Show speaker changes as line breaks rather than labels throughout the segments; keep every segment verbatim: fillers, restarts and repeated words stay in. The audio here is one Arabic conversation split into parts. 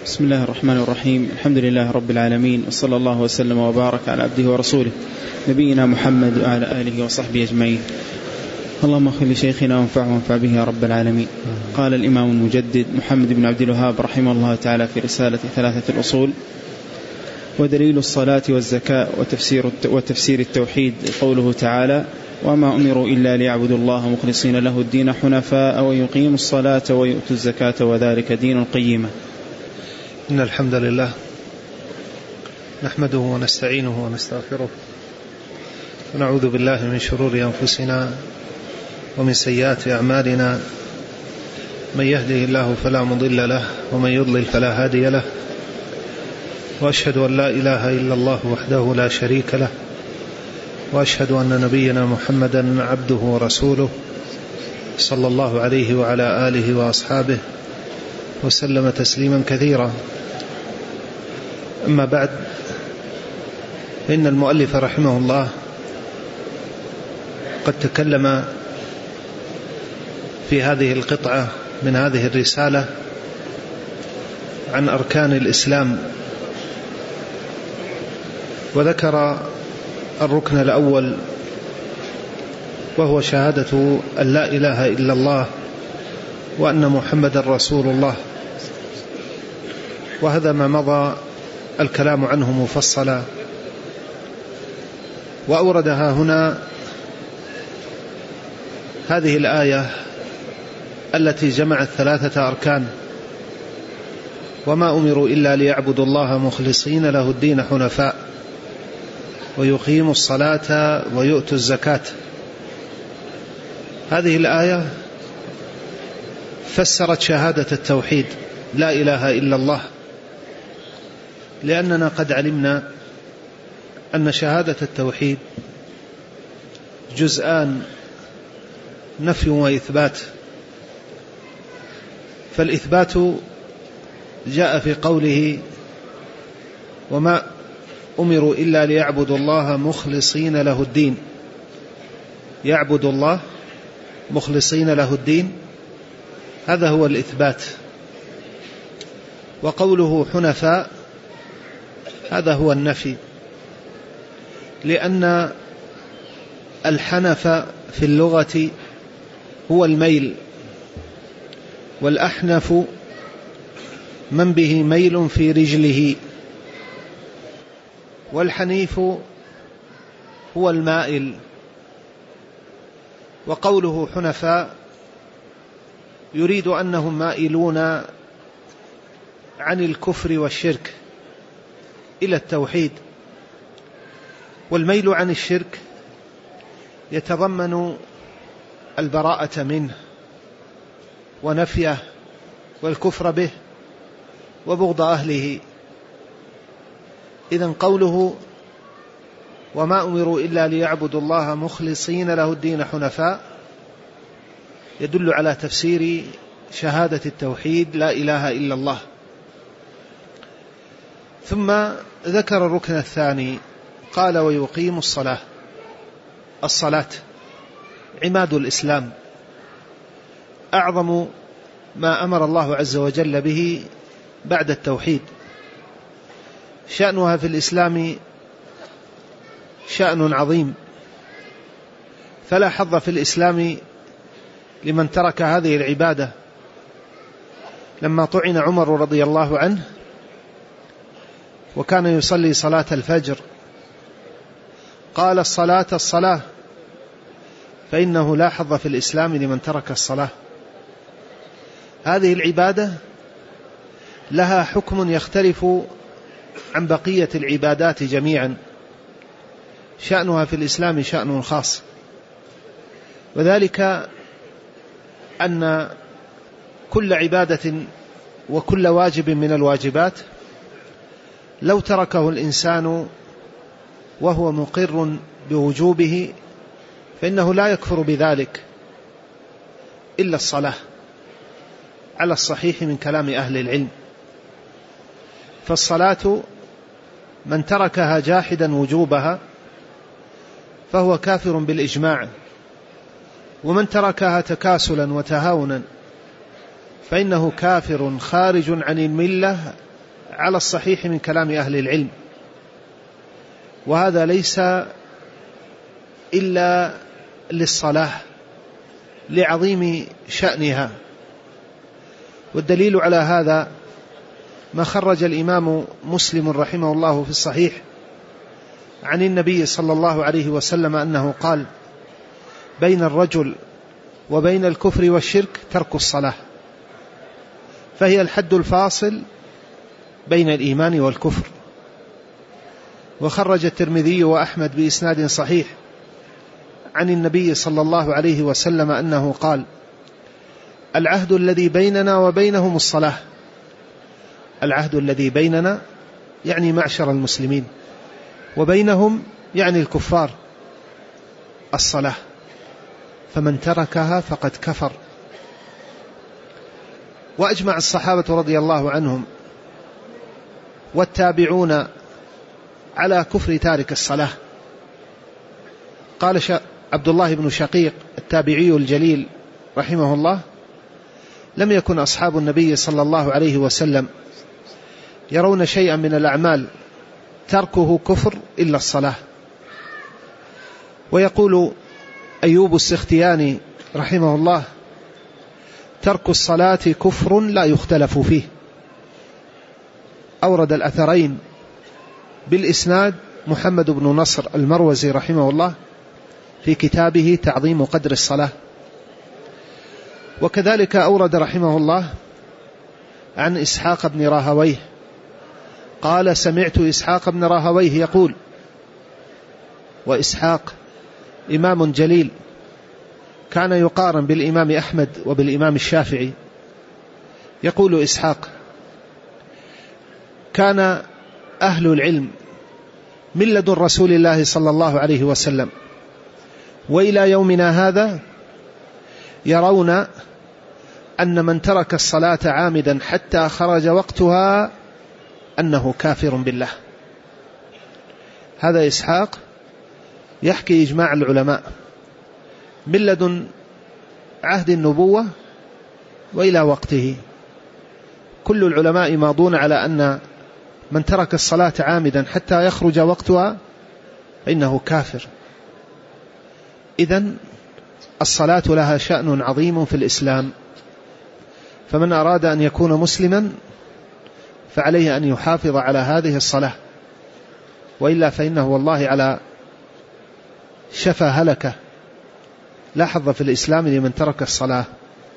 بسم الله الرحمن الرحيم. الحمد لله رب العالمين، وصلى الله وسلم وبارك على عبده ورسوله نبينا محمد وعلى آله وصحبه أجمعين. اللهم اغفر لشيخنا وانفعه وانفع به يا رب العالمين. قال الإمام المجدد محمد بن عبد الوهاب رحمه الله تعالى في رسالة ثلاثة الأصول: ودليل الصلاة والزكاة وتفسير, وتفسير التوحيد قوله تعالى: وما أمروا إلا ليعبدوا الله مخلصين له الدين حنفاء ويقيموا الصلاة ويؤتوا الزكاة وذلك دين القيمة.
إن الحمد لله نحمده ونستعينه ونستغفره ونعوذ بالله من شرور أنفسنا ومن سيئات أعمالنا، من يهده الله فلا مضل له ومن يضلل فلا هادي له، وأشهد أن لا إله إلا الله وحده لا شريك له، وأشهد أن نبينا محمدا عبده ورسوله صلى الله عليه وعلى آله وأصحابه وسلم تسليما كثيرا. أما بعد، فإن المؤلف رحمه الله قد تكلم في هذه القطعة من هذه الرسالة عن أركان الإسلام، وذكر الركن الأول وهو شهادة أن لا إله إلا الله وأن محمد رسول الله، وهذا ما مضى الكلام عنه مفصلا، وأوردها هنا هذه الآية التي جمعت ثلاثة أركان: وما أمروا إلا ليعبدوا الله مخلصين له الدين حنفاء ويقيموا الصلاة ويؤتوا الزكاة. هذه الآية فسرت شهادة التوحيد لا إله إلا الله، لأننا قد علمنا أن شهادة التوحيد جزءان: نفي وإثبات. فالإثبات جاء في قوله: وما أمروا إلا ليعبدوا الله مخلصين له الدين. يعبد الله مخلصين له الدين، هذا هو الإثبات. وقوله حنفاء هذا هو النفي، لأن الحنف في اللغة هو الميل، والأحنف من به ميل في رجله، والحنيف هو المائل. وقوله حنفاء يريد أنهم مائلون عن الكفر والشرك إلى التوحيد، والميل عن الشرك يتضمن البراءة منه ونفيه والكفر به وبغض أهله. إذن قوله وما أمروا إلا ليعبدوا الله مخلصين له الدين حنفاء يدل على تفسير شهادة التوحيد لا إله إلا الله. ثم ذكر الركن الثاني، قال: ويقيم الصلاة. الصلاة عماد الإسلام، أعظم ما أمر الله عز وجل به بعد التوحيد. شأنها في الإسلام شأن عظيم، فلا حظ في الإسلام لمن ترك هذه العبادة. لما طعن عمر رضي الله عنه وكان يصلي صلاة الفجر قال: الصلاة الصلاة، فإنه لا حظ في الإسلام لمن ترك الصلاة. هذه العبادة لها حكم يختلف عن بقية العبادات جميعا، شأنها في الإسلام شأن خاص، وذلك أن كل عبادة وكل واجب من الواجبات لو تركه الإنسان وهو مقر بوجوبه فإنه لا يكفر بذلك إلا الصلاة، على الصحيح من كلام أهل العلم. فالصلاة من تركها جاحدا وجوبها فهو كافر بالإجماع، ومن تركها تكاسلا وتهاونا فإنه كافر خارج عن الملة على الصحيح من كلام أهل العلم، وهذا ليس إلا للصلاة لعظيم شأنها. والدليل على هذا ما خرج الإمام مسلم رحمه الله في الصحيح عن النبي صلى الله عليه وسلم أنه قال: بين الرجل وبين الكفر والشرك ترك الصلاة، فهي الحد الفاصل بين الإيمان والكفر. وخرج الترمذي وأحمد بإسناد صحيح عن النبي صلى الله عليه وسلم أنه قال: العهد الذي بيننا وبينهم الصلاة. العهد الذي بيننا يعني معشر المسلمين، وبينهم يعني الكفار الصلاة، فمن تركها فقد كفر. وأجمع الصحابة رضي الله عنهم والتابعون على كفر تارك الصلاة. قال عبد الله بن شقيق التابعي الجليل رحمه الله: لم يكن أصحاب النبي صلى الله عليه وسلم يرون شيئا من الأعمال تركه كفر إلا الصلاة. ويقول أيوب السختياني رحمه الله: ترك الصلاة كفر لا يختلف فيه. أورد الأثرين بالإسناد محمد بن نصر المروزي رحمه الله في كتابه تعظيم قدر الصلاة. وكذلك أورد رحمه الله عن إسحاق بن راهويه قال: سمعت إسحاق بن راهويه يقول، وإسحاق إمام جليل كان يقارن بالإمام أحمد وبالإمام الشافعي. يقول إسحاق: كان أهل العلم من لدن رسول الله صلى الله عليه وسلم وإلى يومنا هذا يرون أن من ترك الصلاة عامدا حتى خرج وقتها أنه كافر بالله. هذا إسحاق يحكي إجماع العلماء من لدن عهد النبوة وإلى وقته. كل العلماء ماضون على أن من ترك الصلاة عامدا حتى يخرج وقتها فإنه كافر. إذن الصلاة لها شأن عظيم في الإسلام، فمن أراد أن يكون مسلما فعليه أن يحافظ على هذه الصلاة، وإلا فإنه والله على شفا هلكة، لا حظ في الإسلام لمن ترك الصلاة.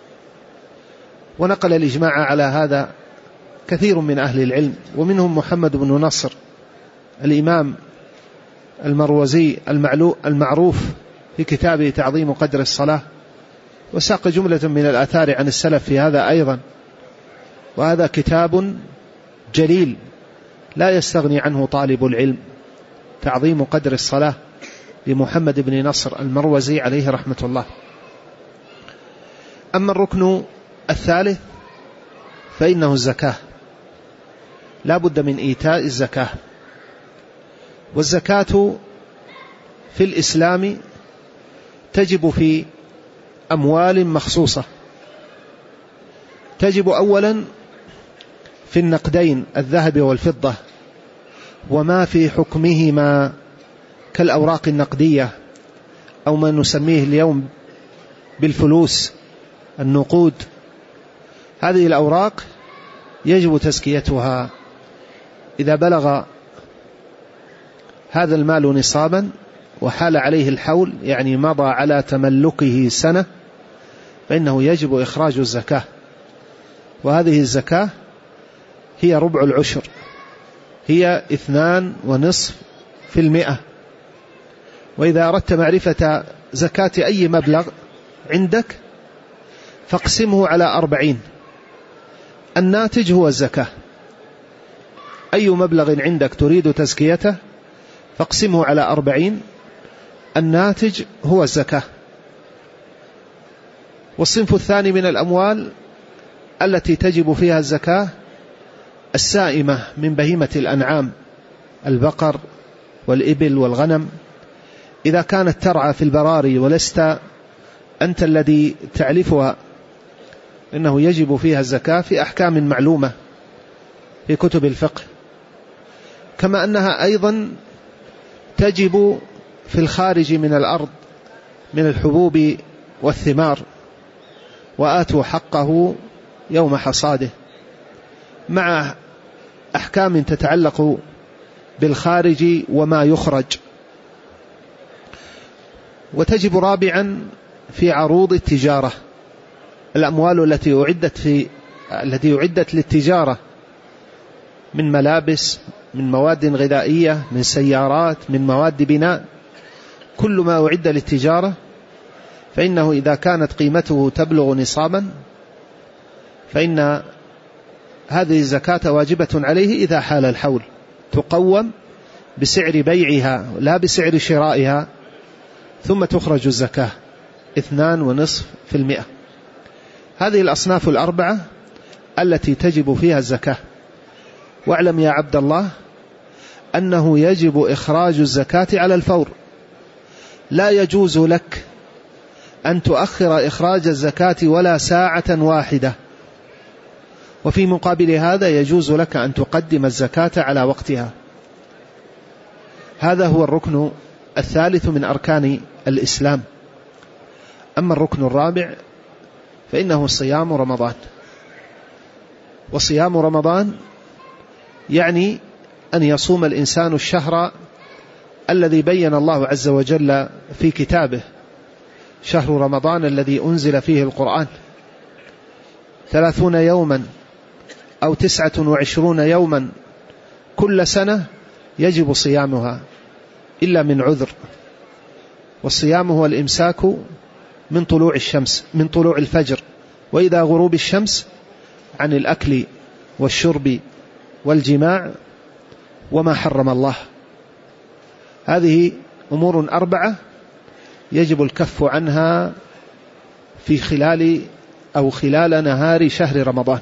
ونقل الإجماع على هذا كثير من أهل العلم، ومنهم محمد بن نصر الإمام المروزي المعروف في كتابه تعظيم قدر الصلاة، وساق جملة من الآثار عن السلف في هذا أيضا. وهذا كتاب جليل لا يستغني عنه طالب العلم، تعظيم قدر الصلاة لمحمد بن نصر المروزي عليه رحمة الله. أما الركن الثالث فإنه الزكاة، لا بد من إيتاء الزكاة. والزكاة في الإسلام تجب في أموال مخصوصة. تجب أولا في النقدين الذهب والفضة وما في حكمهما كالأوراق النقدية أو ما نسميه اليوم بالفلوس النقود. هذه الأوراق يجب تزكيتها إذا بلغ هذا المال نصابا وحال عليه الحول، يعني مضى على تملكه سنة، فإنه يجب إخراج الزكاة. وهذه الزكاة هي ربع العشر، هي اثنان ونصف في المئة. وإذا أردت معرفة زكاة أي مبلغ عندك فاقسمه على أربعين، الناتج هو الزكاة. أي مبلغ عندك تريد تزكيته فاقسمه على أربعين، الناتج هو الزكاة. والصنف الثاني من الأموال التي تجب فيها الزكاة السائمة من بهيمة الأنعام، البقر والإبل والغنم. إذا كانت ترعى في البراري ولست أنت الذي تعلفها إنه يجب فيها الزكاة في أحكام معلومة، في كتب الفقه، كما أنها أيضا تجب في الخارج من الأرض من الحبوب والثمار، وآتوا حقه يوم حصاده، مع أحكام تتعلق بالخارج وما يخرج. وتجب رابعا في عروض التجارة، الأموال التي أعدت في التي أعدت للتجارة من ملابس، من مواد غذائية، من سيارات، من مواد بناء، كل ما أعد للتجارة فإنه إذا كانت قيمته تبلغ نصابا فإن هذه الزكاة واجبة عليه إذا حال الحول، تقوم بسعر بيعها لا بسعر شرائها، ثم تخرج الزكاة اثنان ونصف في المئة. هذه الأصناف الأربعة التي تجب فيها الزكاة. واعلم يا عبد الله أنه يجب إخراج الزكاة على الفور، لا يجوز لك أن تؤخر إخراج الزكاة ولا ساعة واحدة، وفي مقابل هذا يجوز لك أن تقدم الزكاة على وقتها. هذا هو الركن الثالث من أركان الإسلام. أما الركن الرابع فإنه صيام رمضان. وصيام رمضان يعني أن يصوم الإنسان الشهر الذي بين الله عز وجل في كتابه، شهر رمضان الذي أنزل فيه القرآن، ثلاثون يوما أو تسعة وعشرون يوما كل سنة يجب صيامها إلا من عذر. والصيام هو الإمساك من طلوع الشمس من طلوع الفجر وإذا غروب الشمس عن الأكل والشرب والجماع وما حرم الله. هذه أمور أربعة يجب الكف عنها في خلال أو خلال نهار شهر رمضان.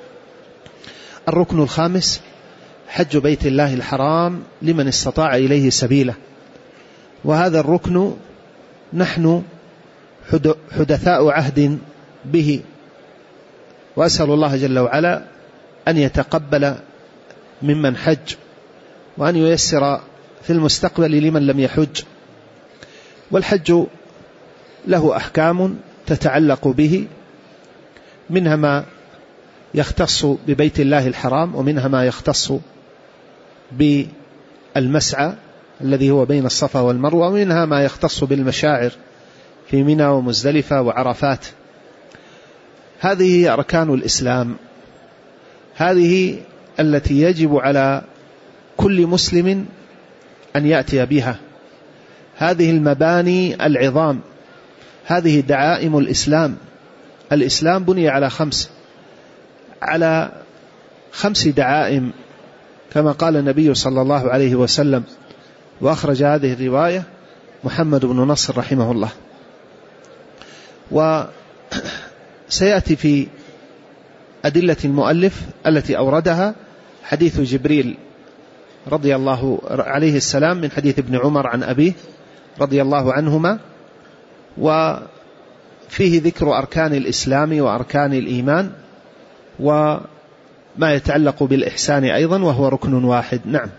الركن الخامس حج بيت الله الحرام لمن استطاع إليه سبيله، وهذا الركن نحن حدثاء عهد به، وأسأل الله جل وعلا أن يتقبل ممن حج وأن ييسر في المستقبل لمن لم يحج. والحج له أحكام تتعلق به، منها ما يختص ببيت الله الحرام، ومنها ما يختص بالمسعى الذي هو بين الصفا والمروة، ومنها ما يختص بالمشاعر في منى ومزدلفة وعرفات. هذه هي أركان الإسلام، هذه التي يجب على كل مسلم أن يأتي بها، هذه المباني العظام، هذه دعائم الإسلام. الإسلام بني على خمس على خمس دعائم كما قال النبي صلى الله عليه وسلم، وأخرج هذه الرواية محمد بن نصر رحمه الله. وسيأتي في أدلة المؤلف التي أوردها حديث جبريل رضي الله عليه السلام من حديث ابن عمر عن أبيه رضي الله عنهما، وفيه ذكر أركان الإسلام وأركان الإيمان وما يتعلق بالإحسان أيضا، وهو ركن واحد. نعم.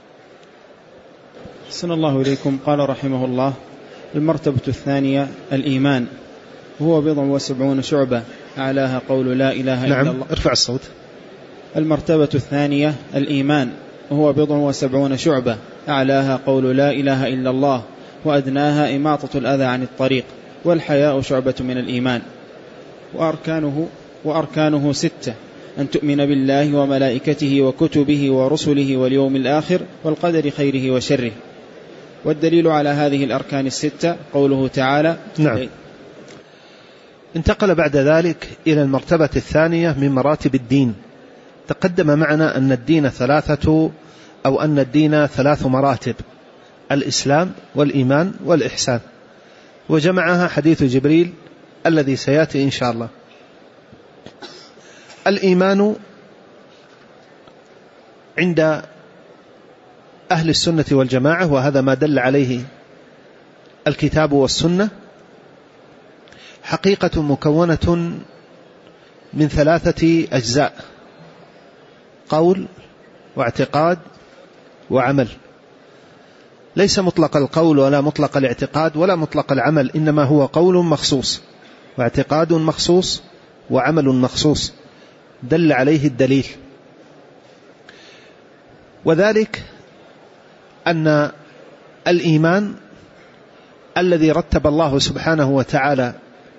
صلى الله إليكم. قال رحمه الله: المرتبة الثانية الإيمان، هو بضع وسبعون شعبة، أعلاها قول لا إله
نعم.
إلا الله.
ارفع الصوت.
المرتبة الثانية الإيمان، هو بضع وسبعون شعبة، أعلاها قول لا إله إلا الله، وأدناها إماطة الأذى عن الطريق، والحياء شعبة من الإيمان. وأركانه, وأركانه ستة: أن تؤمن بالله وملائكته وكتبه ورسله واليوم الآخر والقدر خيره وشره. والدليل على هذه الأركان الستة قوله تعالى.
نعم. انتقل بعد ذلك إلى المرتبة الثانية من مراتب الدين. تقدم معنا أن الدين ثلاثة أو أن الدين ثلاث مراتب: الإسلام والإيمان والإحسان، وجمعها حديث جبريل الذي سيأتي إن شاء الله. الإيمان عند أهل السنة والجماعة، وهذا ما دل عليه الكتاب والسنة، حقيقة مكونة من ثلاثة أجزاء. قول واعتقاد وعمل، ليس مطلق القول ولا مطلق الاعتقاد ولا مطلق العمل، إنما هو قول مخصوص واعتقاد مخصوص وعمل مخصوص دل عليه الدليل. وذلك أن الإيمان الذي رتب الله سبحانه وتعالى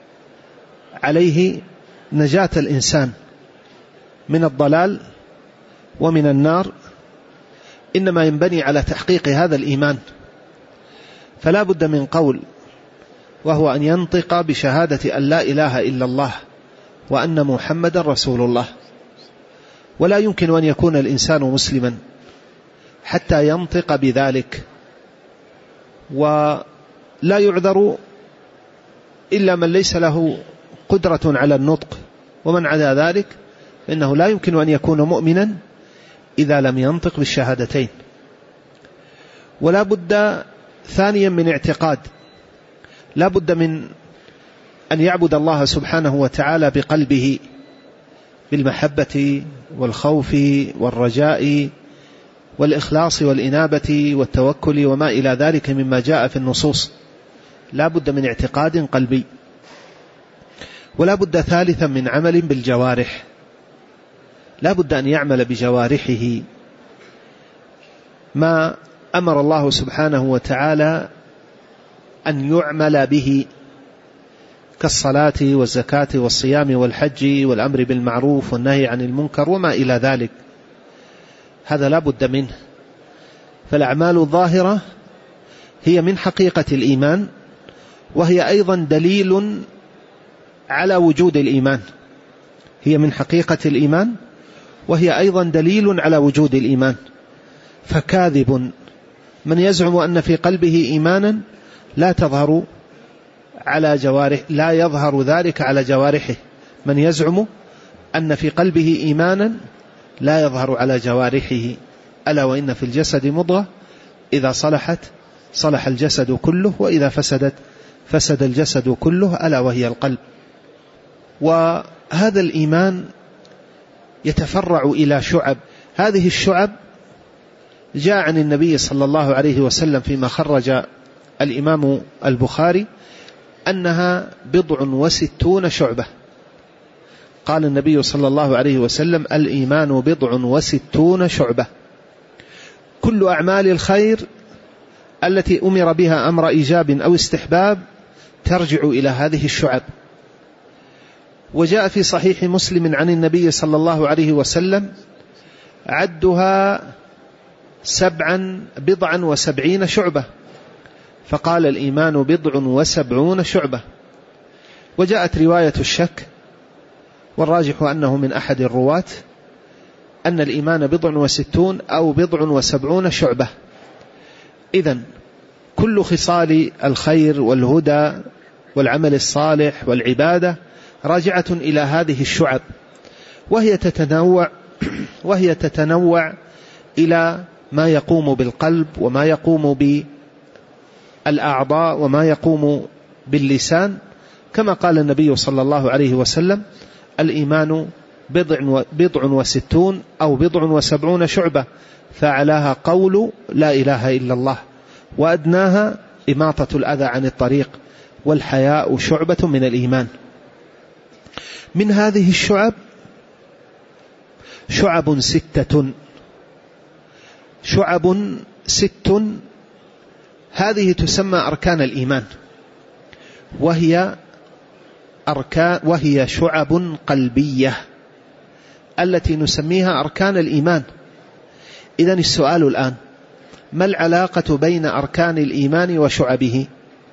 عليه نجاة الإنسان من الضلال ومن النار إنما ينبني على تحقيق هذا الإيمان، فلا بد من قول، وهو أن ينطق بشهادة أن لا إله إلا الله وأن محمدا رسول الله. ولا يمكن أن يكون الإنسان مسلما حتى ينطق بذلك، ولا يعذر إلا من ليس له قدرة على النطق، ومن عدا ذلك فإنه لا يمكن أن يكون مؤمنا إذا لم ينطق بالشهادتين. ولا بد ثانيا من اعتقاد، لا بد من أن يعبد الله سبحانه وتعالى بقلبه بالمحبة والخوف والرجاء والإخلاص والإنابة والتوكل وما إلى ذلك مما جاء في النصوص، لا بد من اعتقاد قلبي. ولا بد ثالثا من عمل بالجوارح، لا بد أن يعمل بجوارحه ما أمر الله سبحانه وتعالى أن يعمل به كالصلاة والزكاة والصيام والحج والأمر بالمعروف والنهي عن المنكر وما إلى ذلك، هذا لا بد منه. فالأعمال الظاهرة هي من حقيقة الإيمان، وهي أيضا دليل على وجود الإيمان، هي من حقيقة الإيمان وهي أيضا دليل على وجود الإيمان. فكاذب من يزعم أن في قلبه إيمانا لا تظهر على جوارح لا يظهر ذلك على جوارحه، من يزعم أن في قلبه إيمانا لا يظهر على جوارحه، ألا وإن في الجسد مضغة إذا صلحت صلح الجسد كله وإذا فسدت فسد الجسد كله، ألا وهي القلب. وهذا الإيمان يتفرع إلى شعب، هذه الشعب جاء عن النبي صلى الله عليه وسلم فيما خرج الإمام البخاري أنها بضع وستون شعبة. قال النبي صلى الله عليه وسلم: الإيمان بضع وستون شعبة، كل أعمال الخير التي أمر بها أمر إيجاب أو استحباب ترجع إلى هذه الشعب. وجاء في صحيح مسلم عن النبي صلى الله عليه وسلم عدها سبعا بضعا وسبعين شعبة، فقال: الإيمان بضع وسبعون شعبة. وجاءت رواية الشك، والراجح أنه من أحد الرواة، أن الإيمان بضع وستون أو بضع وسبعون شعبة. إذن كل خصال الخير والهدى والعمل الصالح والعبادة راجعة إلى هذه الشعب، وهي تتنوع وهي تتنوع إلى ما يقوم بالقلب وما يقوم بالأعضاء وما يقوم باللسان، كما قال النبي صلى الله عليه وسلم: الإيمان بضع, بضع وستون أو بضع وسبعون شعبة، فأعلاها قول لا إله إلا الله، وأدناها إماطة الأذى عن الطريق، والحياء شعبة من الإيمان. من هذه الشعب شعب ستة، شعب ست، هذه تسمى أركان الإيمان، وهي أركان وهي شعب قلبية التي نسميها أركان الإيمان. إذن السؤال الآن: ما العلاقة بين أركان الإيمان وشعبه؟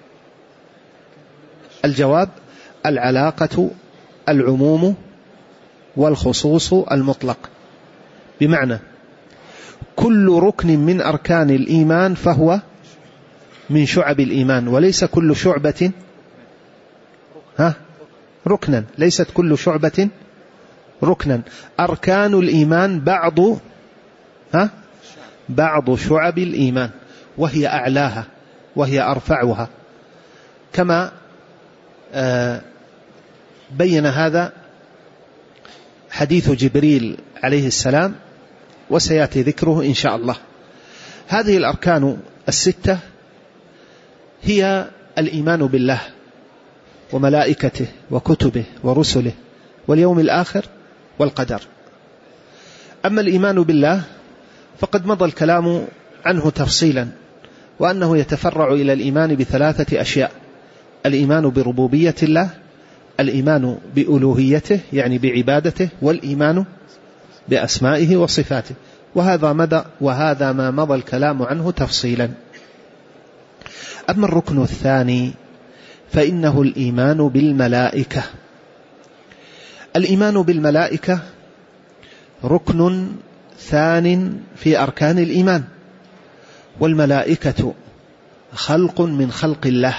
الجواب: العلاقة العموم والخصوص المطلق، بمعنى كل ركن من أركان الإيمان فهو من شعب الإيمان، وليس كل شعبة ها ركنا، ليست كل شعبة ركنا. أركان الإيمان بعض ها بعض شعب الإيمان، وهي أعلاها وهي أرفعها، كما آه بين هذا حديث جبريل عليه السلام وسيأتي ذكره إن شاء الله. هذه الأركان الستة هي الإيمان بالله وملائكته وكتبه ورسله واليوم الآخر والقدر. أما الإيمان بالله فقد مضى الكلام عنه تفصيلا، وأنه يتفرع إلى الإيمان بثلاثة أشياء: الإيمان بربوبية الله، الإيمان بألوهيته يعني بعبادته، والإيمان بأسمائه وصفاته. وهذا مدى وهذا ما مضى الكلام عنه تفصيلا. أما الركن الثاني فإنه الإيمان بالملائكة. الإيمان بالملائكة ركن ثان في أركان الإيمان. والملائكة خلق من خلق الله،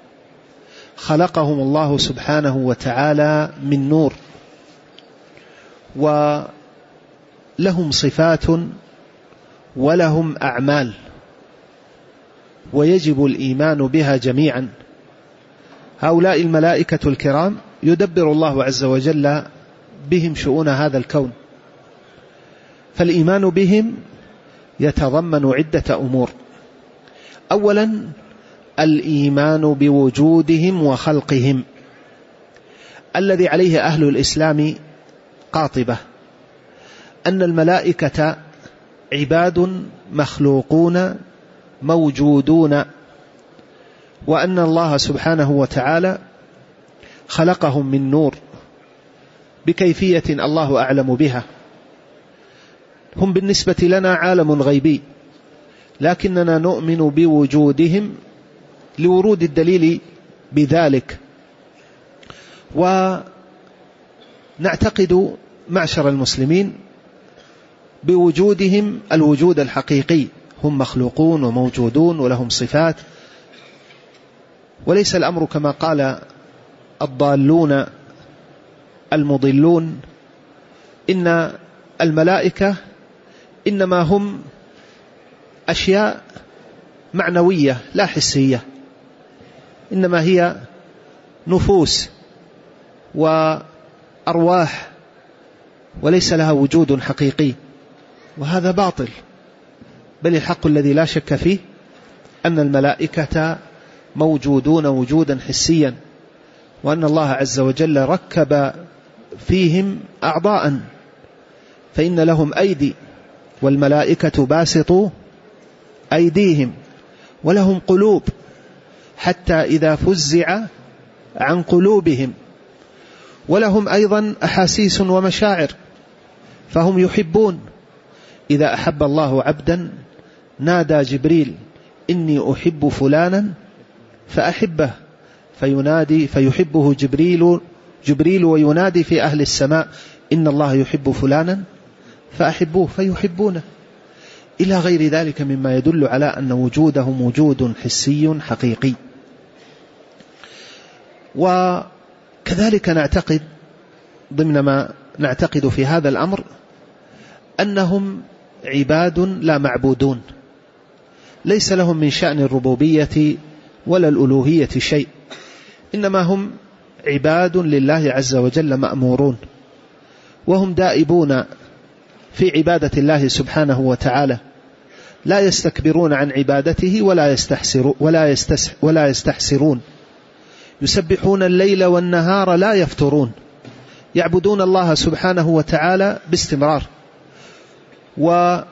خلقهم الله سبحانه وتعالى من نور، ولهم صفات ولهم أعمال، ويجب الإيمان بها جميعا. هؤلاء الملائكة الكرام يدبر الله عز وجل بهم شؤون هذا الكون، فالإيمان بهم يتضمن عدة أمور. أولا الإيمان بوجودهم وخلقهم الذي عليه أهل الإسلام قاطبة، أن الملائكة عباد مخلوقون موجودون، وأن الله سبحانه وتعالى خلقهم من نور بكيفية الله أعلم بها. هم بالنسبة لنا عالم غيبي، لكننا نؤمن بوجودهم لورود الدليل بذلك، ونعتقد معشر المسلمين بوجودهم الوجود الحقيقي، هم مخلوقون وموجودون ولهم صفات، وليس الأمر كما قال الضالون المضلون إن الملائكة إنما هم أشياء معنوية لا حسية، إنما هي نفوس وأرواح وليس لها وجود حقيقي، وهذا باطل. بل الحق الذي لا شك فيه أن الملائكة موجودون وجودا حسيا، وأن الله عز وجل ركب فيهم أعضاء، فإن لهم أيدي والملائكة باسطوا أيديهم، ولهم قلوب حتى إذا فزع عن قلوبهم، ولهم أيضا أحاسيس ومشاعر، فهم يحبون. إذا أحب الله عبدا نادى جبريل إني أحب فلانا فأحبه، فينادي فيحبه جبريل جبريل وينادي في أهل السماء إن الله يحب فلانا فأحبوه فيحبونه، إلى غير ذلك مما يدل على أن وجودهم وجود حسي حقيقي. وكذلك نعتقد ضمن ما نعتقد في هذا الأمر أنهم عباد لا معبودون، ليس لهم من شأن الربوبية ولا الألوهية شيء، إنما هم عباد لله عز وجل مأمورون، وهم دائبون في عبادة الله سبحانه وتعالى، لا يستكبرون عن عبادته ولا يستحسرون ولا يستس ولا يستحسرون، يسبحون الليل والنهار لا يفترون، يعبدون الله سبحانه وتعالى باستمرار. وهم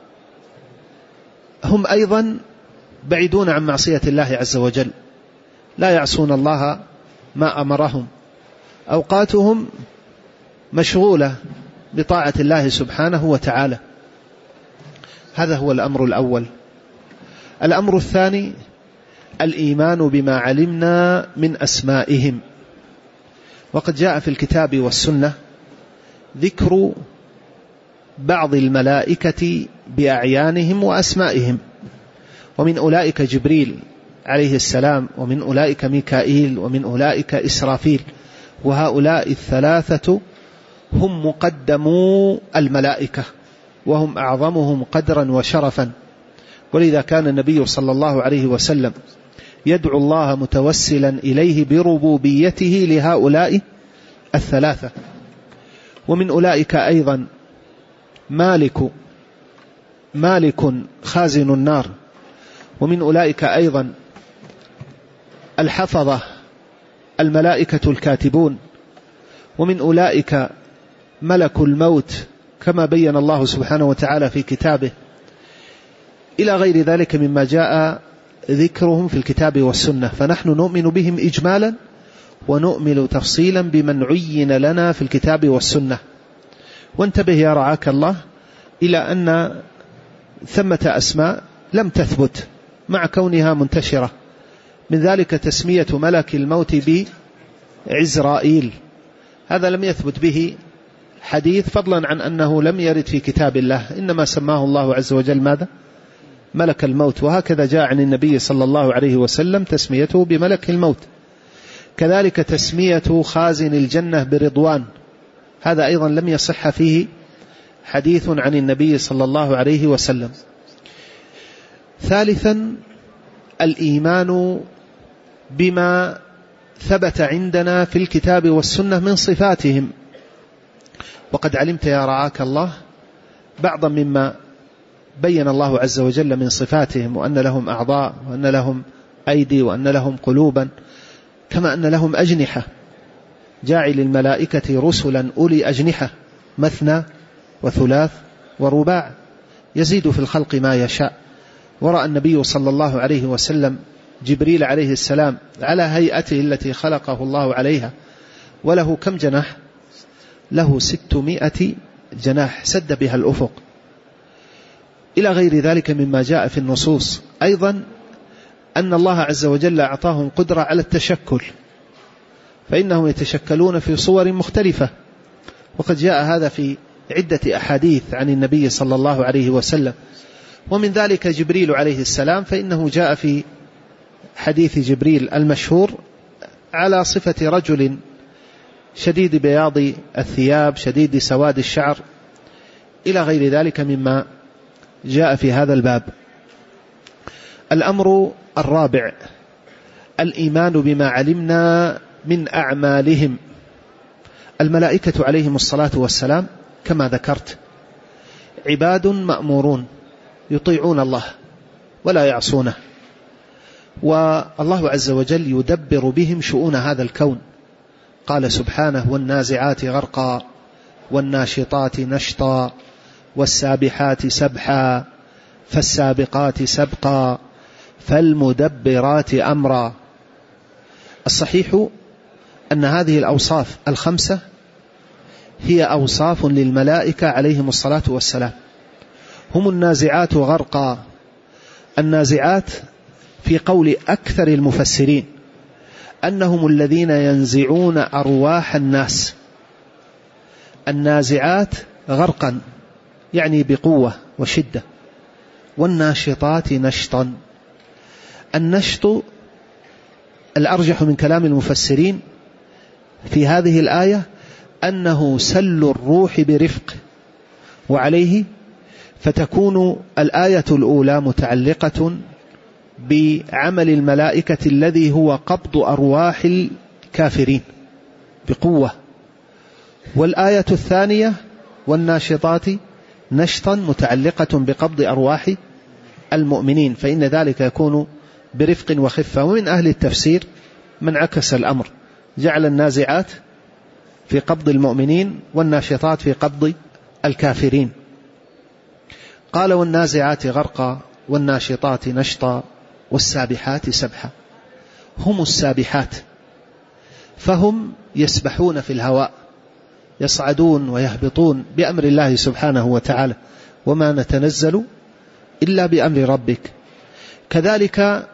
أيضا بعيدون عن معصية الله عز وجل، لا يعصون الله ما أمرهم، أوقاتهم مشغولة بطاعة الله سبحانه وتعالى. هذا هو الأمر الأول. الأمر الثاني الإيمان بما علمنا من أسمائهم، وقد جاء في الكتاب والسنة ذكر بعض الملائكة بأعيانهم وأسمائهم، ومن أولئك جبريل عليه السلام، ومن أولئك ميكائيل، ومن أولئك إسرافيل، وهؤلاء الثلاثة هم مقدمو الملائكة، وهم أعظمهم قدرا وشرفا. ولذا كان النبي صلى الله عليه وسلم يدعو الله متوسلا إليه بربوبيته لهؤلاء الثلاثة. ومن أولئك أيضا مالك مالك خازن النار، ومن أولئك أيضا الحفظة الملائكة الكاتبون، ومن أولئك ملك الموت كما بين الله سبحانه وتعالى في كتابه، إلى غير ذلك مما جاء ذكرهم في الكتاب والسنة. فنحن نؤمن بهم إجمالا ونؤمن تفصيلا بمن عين لنا في الكتاب والسنة. وانتبه يا رعاك الله إلى أن ثمة أسماء لم تثبت مع كونها منتشرة، من ذلك تسمية ملك الموت بعزرائيل، هذا لم يثبت به حديث، فضلا عن أنه لم يرد في كتاب الله، إنما سماه الله عز وجل ماذا؟ ملك الموت. وهكذا جاء عن النبي صلى الله عليه وسلم تسميته بملك الموت. كذلك تسمية خازن الجنة برضوان، هذا أيضا لم يصح فيه حديث عن النبي صلى الله عليه وسلم. ثالثا الإيمان بما ثبت عندنا في الكتاب والسنة من صفاتهم، وقد علمت يا رعاك الله بعضا مما بين الله عز وجل من صفاتهم، وأن لهم أعضاء، وأن لهم أيدي، وأن لهم قلوبا، كما أن لهم أجنحة، جاعل الملائكة رسلا أولي أجنحة مثنى وثلاث ورباع، يزيد في الخلق ما يشاء. ورأى النبي صلى الله عليه وسلم جبريل عليه السلام على هيئته التي خلقه الله عليها، وله كم جناح؟ له ستمائة جناح سد بها الأفق، إلى غير ذلك مما جاء في النصوص. أيضا أن الله عز وجل أعطاهم قدرة على التشكل، فإنهم يتشكلون في صور مختلفة، وقد جاء هذا في عدة أحاديث عن النبي صلى الله عليه وسلم. ومن ذلك جبريل عليه السلام، فإنه جاء في حديث جبريل المشهور على صفة رجل شديد بياض الثياب شديد سواد الشعر، إلى غير ذلك مما جاء في هذا الباب. الأمر الرابع الإيمان بما علمنا من أعمالهم. الملائكة عليهم الصلاة والسلام كما ذكرت عباد مأمورون يطيعون الله ولا يعصونه، والله عز وجل يدبر بهم شؤون هذا الكون. قال سبحانه: والنازعات غرقا والناشطات نشطا والسابحات سبحا فالسابقات سبقا فالمدبرات أمرا. الصحيح أن هذه الأوصاف الخمسة هي أوصاف للملائكة عليهم الصلاة والسلام. هم النازعات غرقا. النازعات في قول أكثر المفسرين أنهم الذين ينزعون أرواح الناس. النازعات غرقا يعني بقوة وشدة، والناشطات نشطا. النشط الأرجح من كلام المفسرين في هذه الآية أنه سل الروح برفق، وعليه فتكون الآية الأولى متعلقة بعمل الملائكة الذي هو قبض أرواح الكافرين بقوة، والآية الثانية والناشطات نشطا متعلقة بقبض أرواح المؤمنين، فإن ذلك يكون برفق وخفة. ومن أهل التفسير من عكس الأمر، جعل النازعات في قبض المؤمنين والناشطات في قبض الكافرين. قال: والنازعات غرقا والناشطات نشطا والسابحات سبحا. هم السابحات، فهم يسبحون في الهواء، يصعدون ويهبطون بأمر الله سبحانه وتعالى، وما نتنزل إلا بأمر ربك. كذلك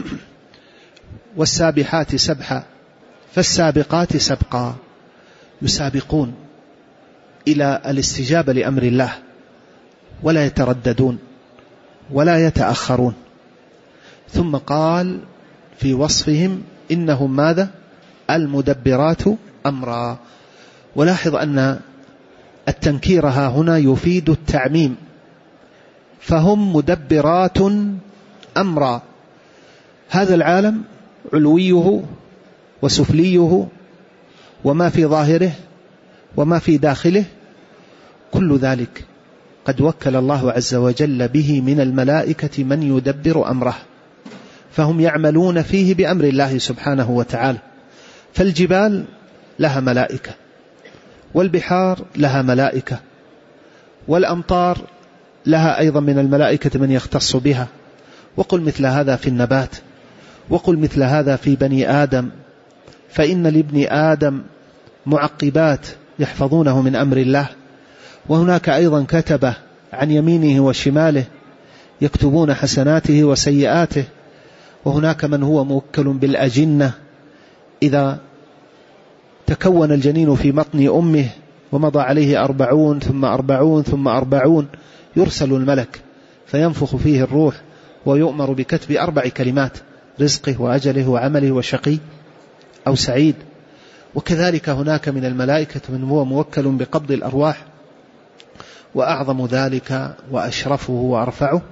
والسابحات سبحا فالسابقات سبقا، يسابقون إلى الاستجابة لأمر الله ولا يترددون ولا يتأخرون. ثم قال في وصفهم: إنهم ماذا؟ المدبرات أمرا. ولاحظ أن التنكير ها هنا يفيد التعميم، فهم مدبرات أمرا. هذا العالم علويه وسفليه وما في ظاهره وما في داخله، كل ذلك قد وكل الله عز وجل به من الملائكة من يدبر أمره، فهم يعملون فيه بأمر الله سبحانه وتعالى. فالجبال لها ملائكة، والبحار لها ملائكة، والأمطار لها أيضا من الملائكة من يختص بها. وقل مثل هذا في النبات، وقل مثل هذا في بني آدم، فإن لابن آدم معقبات يحفظونه من أمر الله. وهناك أيضا كتبة عن يمينه وشماله يكتبون حسناته وسيئاته. وهناك من هو موكل بالأجنة، إذا تكون الجنين في بطن أمه ومضى عليه أربعون ثم أربعون ثم أربعون يرسل الملك فينفخ فيه الروح ويؤمر بكتب أربع كلمات: رزقه وأجله وعمله وشقي أو سعيد. وكذلك هناك من الملائكة من هو موكل بقبض الأرواح، وأعظم ذلك وأشرفه وأرفعه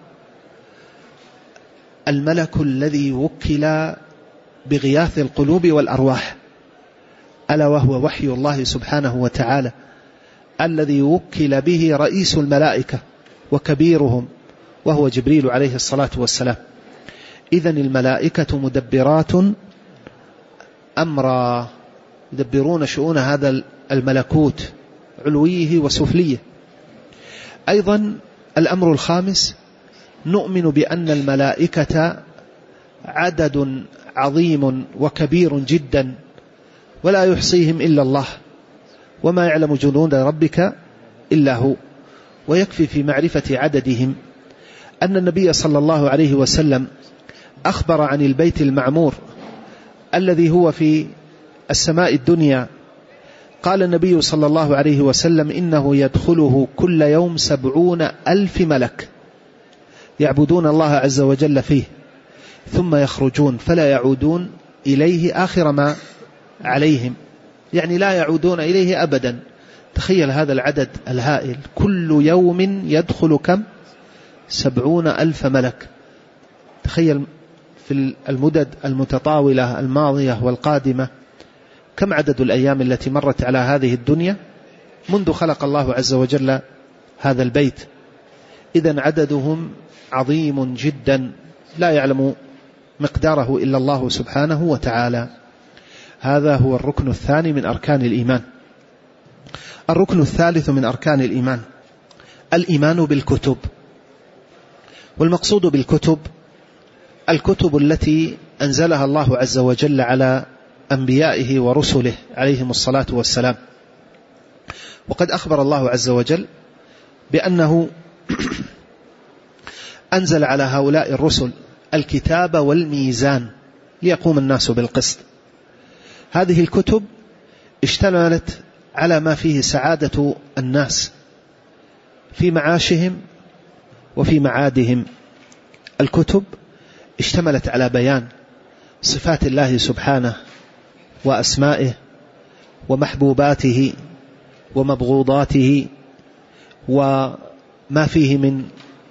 الملك الذي وكل بغياث القلوب والأرواح، ألا وهو وحي الله سبحانه وتعالى، الذي وكل به رئيس الملائكة وكبيرهم وهو جبريل عليه الصلاة والسلام. إذن الملائكة مدبرات أمرا، يدبرون شؤون هذا الملكوت علويه وسفليه. أيضا الأمر الخامس، نؤمن بأن الملائكة عدد عظيم وكبير جدا ولا يحصيهم إلا الله، وما يعلم جنود ربك إلا هو. ويكفي في معرفة عددهم أن النبي صلى الله عليه وسلم أخبر عن البيت المعمور الذي هو في السماء الدنيا. قال النبي صلى الله عليه وسلم: إنه يدخله كل يوم سبعون ألف ملك يعبدون الله عز وجل فيه، ثم يخرجون فلا يعودون إليه آخر ما عليهم، يعني لا يعودون إليه أبدا. تخيل هذا العدد الهائل، كل يوم يدخل كم؟ سبعون ألف ملك. تخيل في المدد المتطاولة الماضية والقادمة كم عدد الأيام التي مرت على هذه الدنيا منذ خلق الله عز وجل هذا البيت. إذن عددهم عظيم جدا لا يعلم مقداره إلا الله سبحانه وتعالى. هذا هو الركن الثاني من أركان الإيمان. الركن الثالث من أركان الإيمان الإيمان بالكتب. والمقصود بالكتب الكتب التي أنزلها الله عز وجل على أنبيائه ورسله عليهم الصلاة والسلام. وقد أخبر الله عز وجل بأنه أنزل على هؤلاء الرسل الكتاب والميزان ليقوم الناس بالقسط. هذه الكتب اشتملت على ما فيه سعادة الناس في معاشهم وفي معادهم. الكتب اشتملت على بيان صفات الله سبحانه وأسمائه ومحبوباته ومبغوضاته، وما فيه من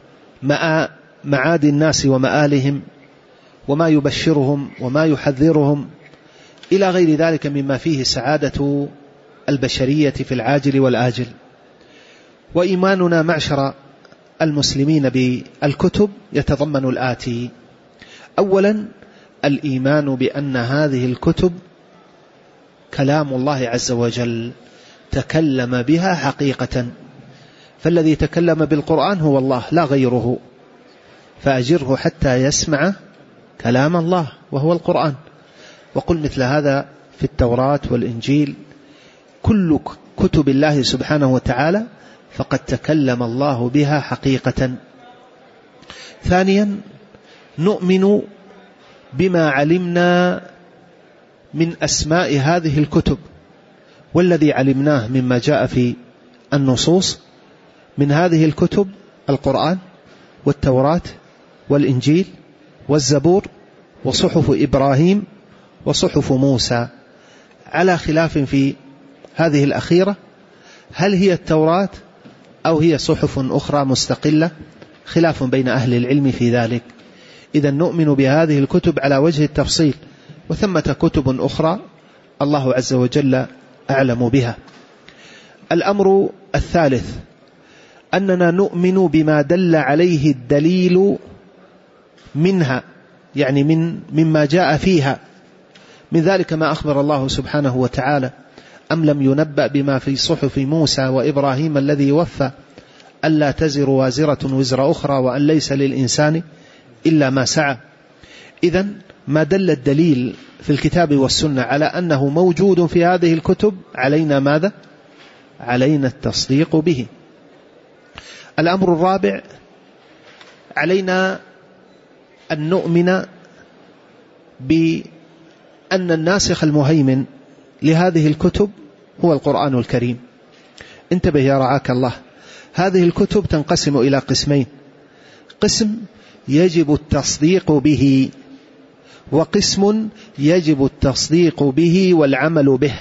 معاد الناس ومآلهم، وما يبشرهم وما يحذرهم، إلى غير ذلك مما فيه سعادة البشرية في العاجل والآجل. وإيماننا معشر المسلمين بالكتب يتضمن الآتي: أولا الإيمان بأن هذه الكتب كلام الله عز وجل تكلم بها حقيقة، فالذي تكلم بالقرآن هو الله لا غيره، فأجره حتى يسمع كلام الله وهو القرآن. وقل مثل هذا في التوراة والإنجيل، كل كتب الله سبحانه وتعالى فقد تكلم الله بها حقيقة. ثانيا نؤمن بما علمنا من أسماء هذه الكتب، والذي علمناه مما جاء في النصوص من هذه الكتب القرآن والتوراة والإنجيل والزبور وصحف إبراهيم وصحف موسى، على خلاف في هذه الأخيرة هل هي التوراة أو هي صحف أخرى مستقلة، خلاف بين أهل العلم في ذلك. إذا نؤمن بهذه الكتب على وجه التفصيل، وثمة كتب أخرى الله عز وجل أعلم بها. الأمر الثالث أننا نؤمن بما دل عليه الدليل منها، يعني من مما جاء فيها، من ذلك ما أخبر الله سبحانه وتعالى: أم لم ينبأ بما في صحف موسى وإبراهيم الذي وفى ألا تزر وازرة وزر أخرى وأن ليس للإنسان إلا ما سعى. إذن ما دل الدليل في الكتاب والسنة على أنه موجود في هذه الكتب علينا ماذا؟ علينا التصديق به. الأمر الرابع: علينا أن نؤمن بأن الناسخ المهيمن لهذه الكتب هو القرآن الكريم. انتبه يا رعاك الله، هذه الكتب تنقسم إلى قسمين: قسم يجب التصديق به، وقسم يجب التصديق به والعمل به.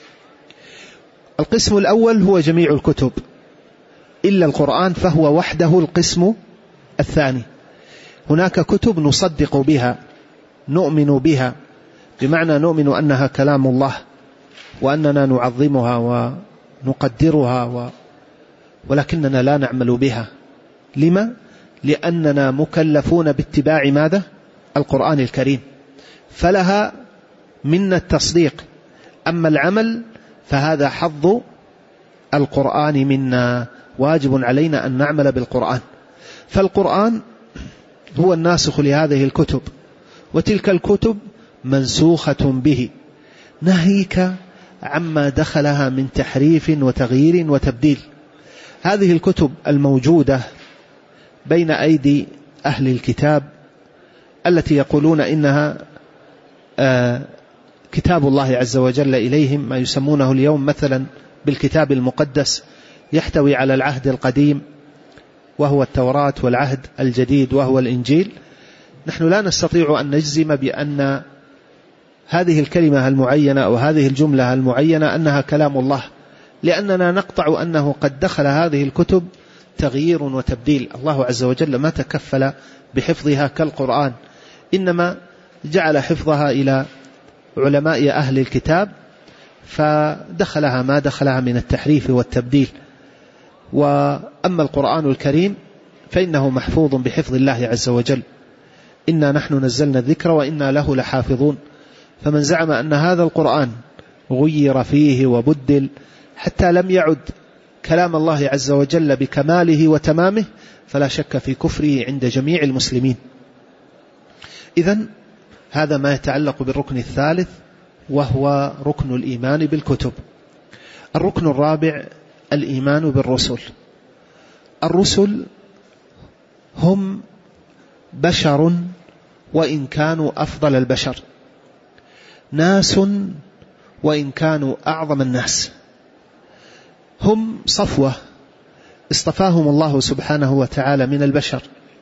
القسم الأول هو جميع الكتب إلا القرآن، فهو وحده القسم الثاني. هناك كتب نصدق بها، نؤمن بها، بمعنى نؤمن أنها كلام الله وأننا نعظمها ونقدرها و... ولكننا لا نعمل بها. لما؟ لأننا مكلفون باتباع ماذا؟ القرآن الكريم، فلها منا التصديق. أما العمل فهذا حظ القرآن منا، واجب علينا أن نعمل بالقرآن. فالقرآن هو الناسخ لهذه الكتب، وتلك الكتب منسوخة به، ناهيك عما دخلها من تحريف وتغيير وتبديل. هذه الكتب الموجودة بين أيدي أهل الكتاب التي يقولون إنها آه كتاب الله عز وجل إليهم، ما يسمونه اليوم مثلا بالكتاب المقدس، يحتوي على العهد القديم وهو التوراة، والعهد الجديد وهو الإنجيل. نحن لا نستطيع أن نجزم بأن هذه الكلمة المعينة أو هذه الجملة المعينة أنها كلام الله، لأننا نقطع أنه قد دخل هذه الكتب تغيير وتبديل. الله عز وجل ما تكفل بحفظها كالقرآن، إنما جعل حفظها إلى علماء أهل الكتاب، فدخلها ما دخلها من التحريف والتبديل. وأما القرآن الكريم فإنه محفوظ بحفظ الله عز وجل: إنا نحن نزلنا الذكر وإنا له لحافظون. فمن زعم أن هذا القرآن غير فيه وبدل حتى لم يعد كلام الله عز وجل بكماله وتمامه، فلا شك في كفره عند جميع المسلمين. إذن هذا ما يتعلق بالركن الثالث، وهو ركن الإيمان بالكتب. الركن الرابع: الإيمان بالرسل. الرسل هم بشر، وإن كانوا أفضل البشر، ناس وإن كانوا أعظم الناس، هم صفوة اصطفاهم الله سبحانه وتعالى من البشر،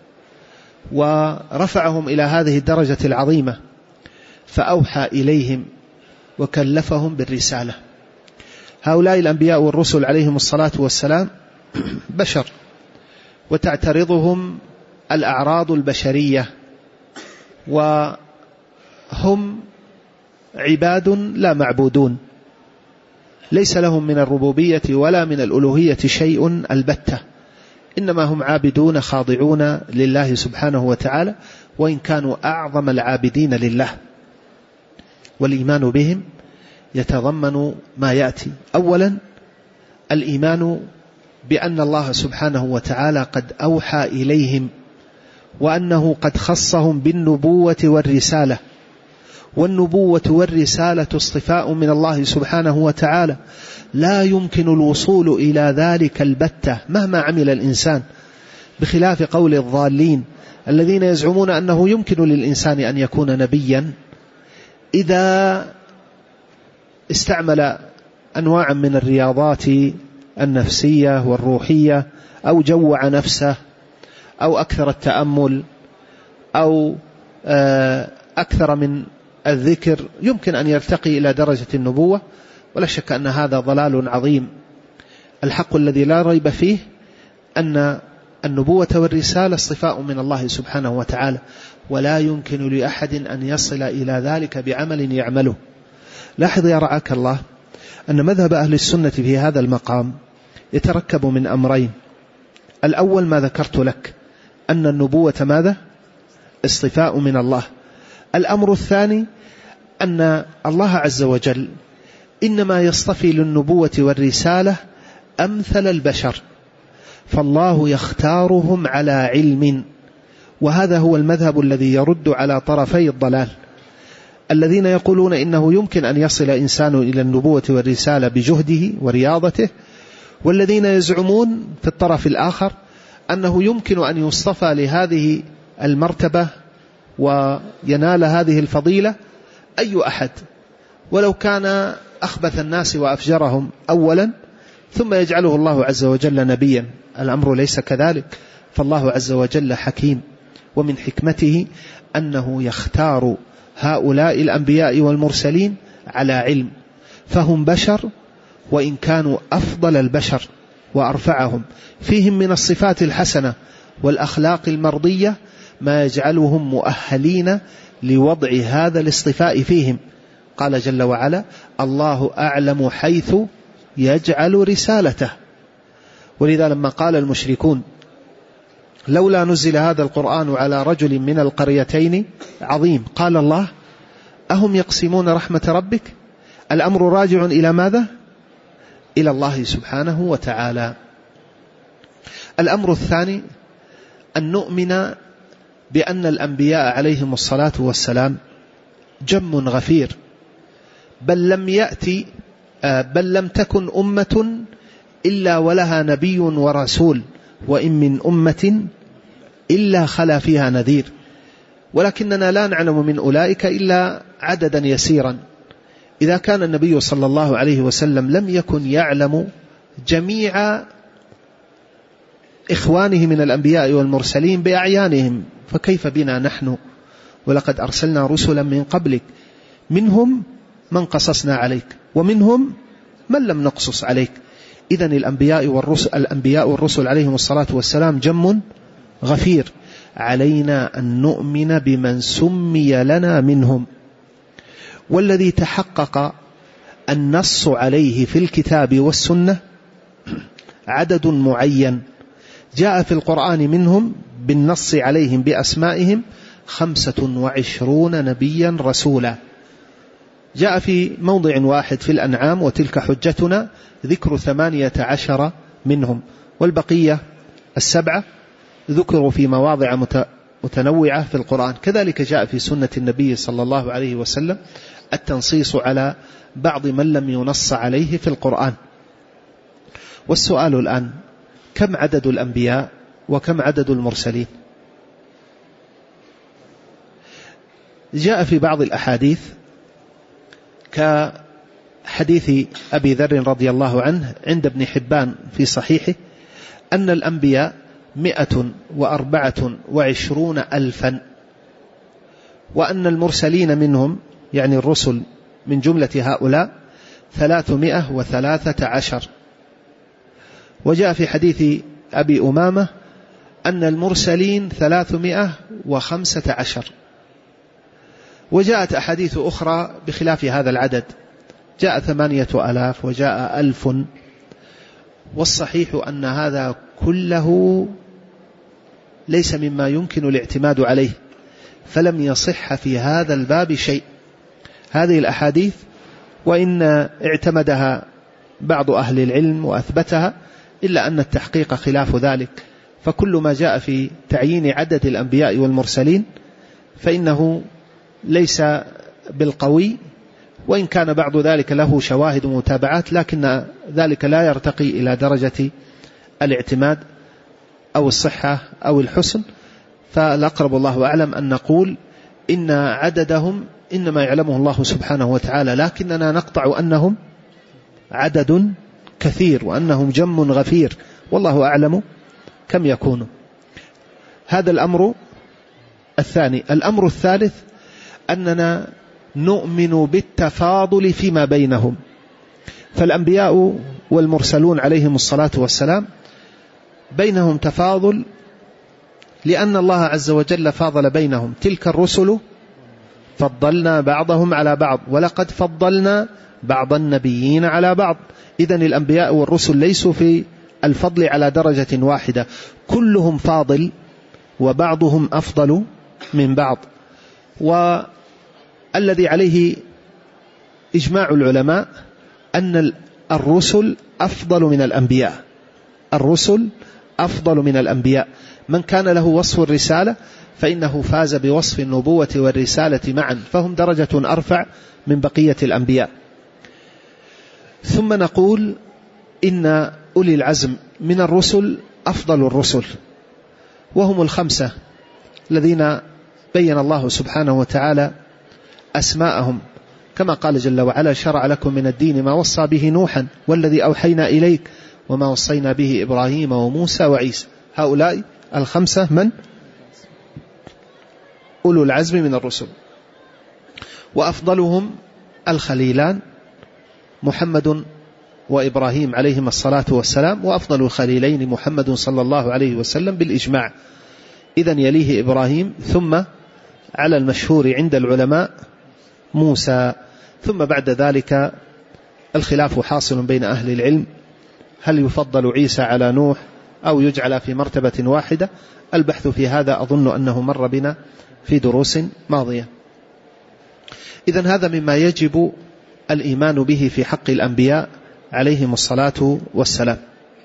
ورفعهم إلى هذه الدرجة العظيمة، فأوحى إليهم وكلفهم بالرسالة. هؤلاء الأنبياء والرسل عليهم الصلاة والسلام بشر، وتعترضهم الأعراض البشرية، وهم عباد لا معبودون، ليس لهم من الربوبية ولا من الألوهية شيء البتة، إنما هم عابدون خاضعون لله سبحانه وتعالى، وإن كانوا أعظم العابدين لله. والإيمان بهم يتضمن ما يأتي: أولا الإيمان بأن الله سبحانه وتعالى قد أوحى إليهم، وأنه قد خصهم بالنبوة والرسالة، والنبوة والرسالة اصطفاء من الله سبحانه وتعالى، لا يمكن الوصول إلى ذلك البتة مهما عمل الإنسان، بخلاف قول الضالين الذين يزعمون أنه يمكن للإنسان أن يكون نبيا إذا استعمل أنواعا من الرياضات النفسية والروحية، أو جوع نفسه، أو أكثر التأمل، أو أكثر من الذكر، يمكن أن يرتقي إلى درجة النبوة. ولا شك أن هذا ضلال عظيم. الحق الذي لا ريب فيه أن النبوة والرسالة اصطفاء من الله سبحانه وتعالى، ولا يمكن لأحد أن يصل إلى ذلك بعمل يعمله. لاحظ يا رعاك الله أن مذهب أهل السنة في هذا المقام يتركب من أمرين: الأول ما ذكرت لك أن النبوة ماذا؟ اصطفاء من الله. الأمر الثاني أن الله عز وجل إنما يصطفي للنبوة والرسالة أمثل البشر، فالله يختارهم على علم، وهذا هو المذهب الذي يرد على طرفي الضلال، الذين يقولون إنه يمكن أن يصل إنسان إلى النبوة والرسالة بجهده ورياضته، والذين يزعمون في الطرف الآخر أنه يمكن أن يصطفى لهذه المرتبة وينال هذه الفضيلة أي أحد ولو كان أخبث الناس وأفجرهم أولا، ثم يجعله الله عز وجل نبيا. الأمر ليس كذلك، فالله عز وجل حكيم، ومن حكمته أنه يختار هؤلاء الأنبياء والمرسلين على علم، فهم بشر وإن كانوا أفضل البشر وأرفعهم، فيهم من الصفات الحسنة والأخلاق المرضية ما يجعلهم مؤهلين لوضع هذا الاصطفاء فيهم. قال جل وعلا: الله أعلم حيث يجعل رسالته. ولذا لما قال المشركون: لولا نزل هذا القرآن على رجل من القريتين عظيم، قال الله: أهم يقسمون رحمة ربك؟ الأمر راجع إلى ماذا؟ إلى الله سبحانه وتعالى. الأمر الثاني أن نؤمن بأن الأنبياء عليهم الصلاة والسلام جم غفير، بل لم يأتي بل لم تكن أمة إلا ولها نبي ورسول، وإن من أمة إلا خلا فيها نذير، ولكننا لا نعلم من أولئك إلا عددا يسيرا. إذا كان النبي صلى الله عليه وسلم لم يكن يعلم جميع إخوانه من الأنبياء والمرسلين بأعيانهم، فكيف بنا نحن؟ ولقد أرسلنا رسلا من قبلك منهم من قصصنا عليك ومنهم من لم نقصص عليك. إذن الأنبياء والرسل, الأنبياء والرسل عليهم الصلاة والسلام جم غفير، علينا أن نؤمن بمن سمي لنا منهم، والذي تحقق النص عليه في الكتاب والسنة عدد معين جاء في القرآن منهم بالنص عليهم بأسمائهم خمسة وعشرون نبيا رسولا. جاء في موضع واحد في الأنعام: وتلك حجتنا، ذكر ثمانية عشر منهم، والبقية السبعة ذكروا في مواضع متنوعة في القرآن. كذلك جاء في سنة النبي صلى الله عليه وسلم التنصيص على بعض من لم ينص عليه في القرآن. والسؤال الآن: كم عدد الأنبياء وكم عدد المرسلين؟ جاء في بعض الأحاديث كحديث أبي ذر رضي الله عنه عند ابن حبان في صحيحه أن الأنبياء مئة وأربعة وعشرون ألفا، وأن المرسلين منهم يعني الرسل من جملة هؤلاء ثلاثمائة وثلاثة عشر. وجاء في حديث أبي أمامة أن المرسلين ثلاثمائة وخمسة عشر. وجاءت أحاديث أخرى بخلاف هذا العدد، جاء ثمانية ألاف وجاء ألف. والصحيح أن هذا كله ليس مما يمكن الاعتماد عليه، فلم يصح في هذا الباب شيء. هذه الأحاديث وإن اعتمدها بعض أهل العلم وأثبتها، إلا أن التحقيق خلاف ذلك، فكل ما جاء في تعيين عدد الأنبياء والمرسلين فإنه ليس بالقوي، وإن كان بعض ذلك له شواهد ومتابعات، لكن ذلك لا يرتقي إلى درجة الاعتماد أو الصحة أو الحسن. فالأقرب الله أعلم أن نقول إن عددهم إنما يعلمه الله سبحانه وتعالى، لكننا نقطع أنهم عدد كثير وأنهم جم غفير، والله أعلم كم يكون. هذا الأمر الثاني. الأمر الثالث أننا نؤمن بالتفاضل فيما بينهم، فالأنبياء والمرسلون عليهم الصلاة والسلام بينهم تفاضل، لأن الله عز وجل فاضل بينهم. تلك الرسل فضلنا بعضهم على بعض ولقد فضلنا بعض النبيين على بعض. إذن الأنبياء والرسل ليسوا في الفضل على درجة واحدة، كلهم فاضل وبعضهم أفضل من بعض. والذي عليه إجماع العلماء أن الرسل أفضل من الأنبياء، الرسل أفضل من الأنبياء. من كان له وصف الرسالة فإنه فاز بوصف النبوة والرسالة معا، فهم درجة أرفع من بقية الأنبياء. ثم نقول إن أولي العزم من الرسل أفضل الرسل، وهم الخمسة الذين بين الله سبحانه وتعالى أسماءهم، كما قال جل وعلا: شرع لكم من الدين ما وصى به نوحا والذي أوحينا إليك وما وصينا به إبراهيم وموسى وعيسى. هؤلاء الخمسة من أولو العزم من الرسل، وأفضلهم الخليلان محمد وإبراهيم عليهما الصلاة والسلام، وأفضل الخليلين محمد صلى الله عليه وسلم بالإجماع. إذن يليه إبراهيم، ثم على المشهور عند العلماء موسى، ثم بعد ذلك الخلاف حاصل بين أهل العلم: هل يفضل عيسى على نوح أو يجعل في مرتبة واحدة؟ البحث في هذا أظن أنه مر بنا في دروس ماضية. إذن هذا مما يجب الإيمان به في حق الأنبياء عليهم الصلاة والسلام.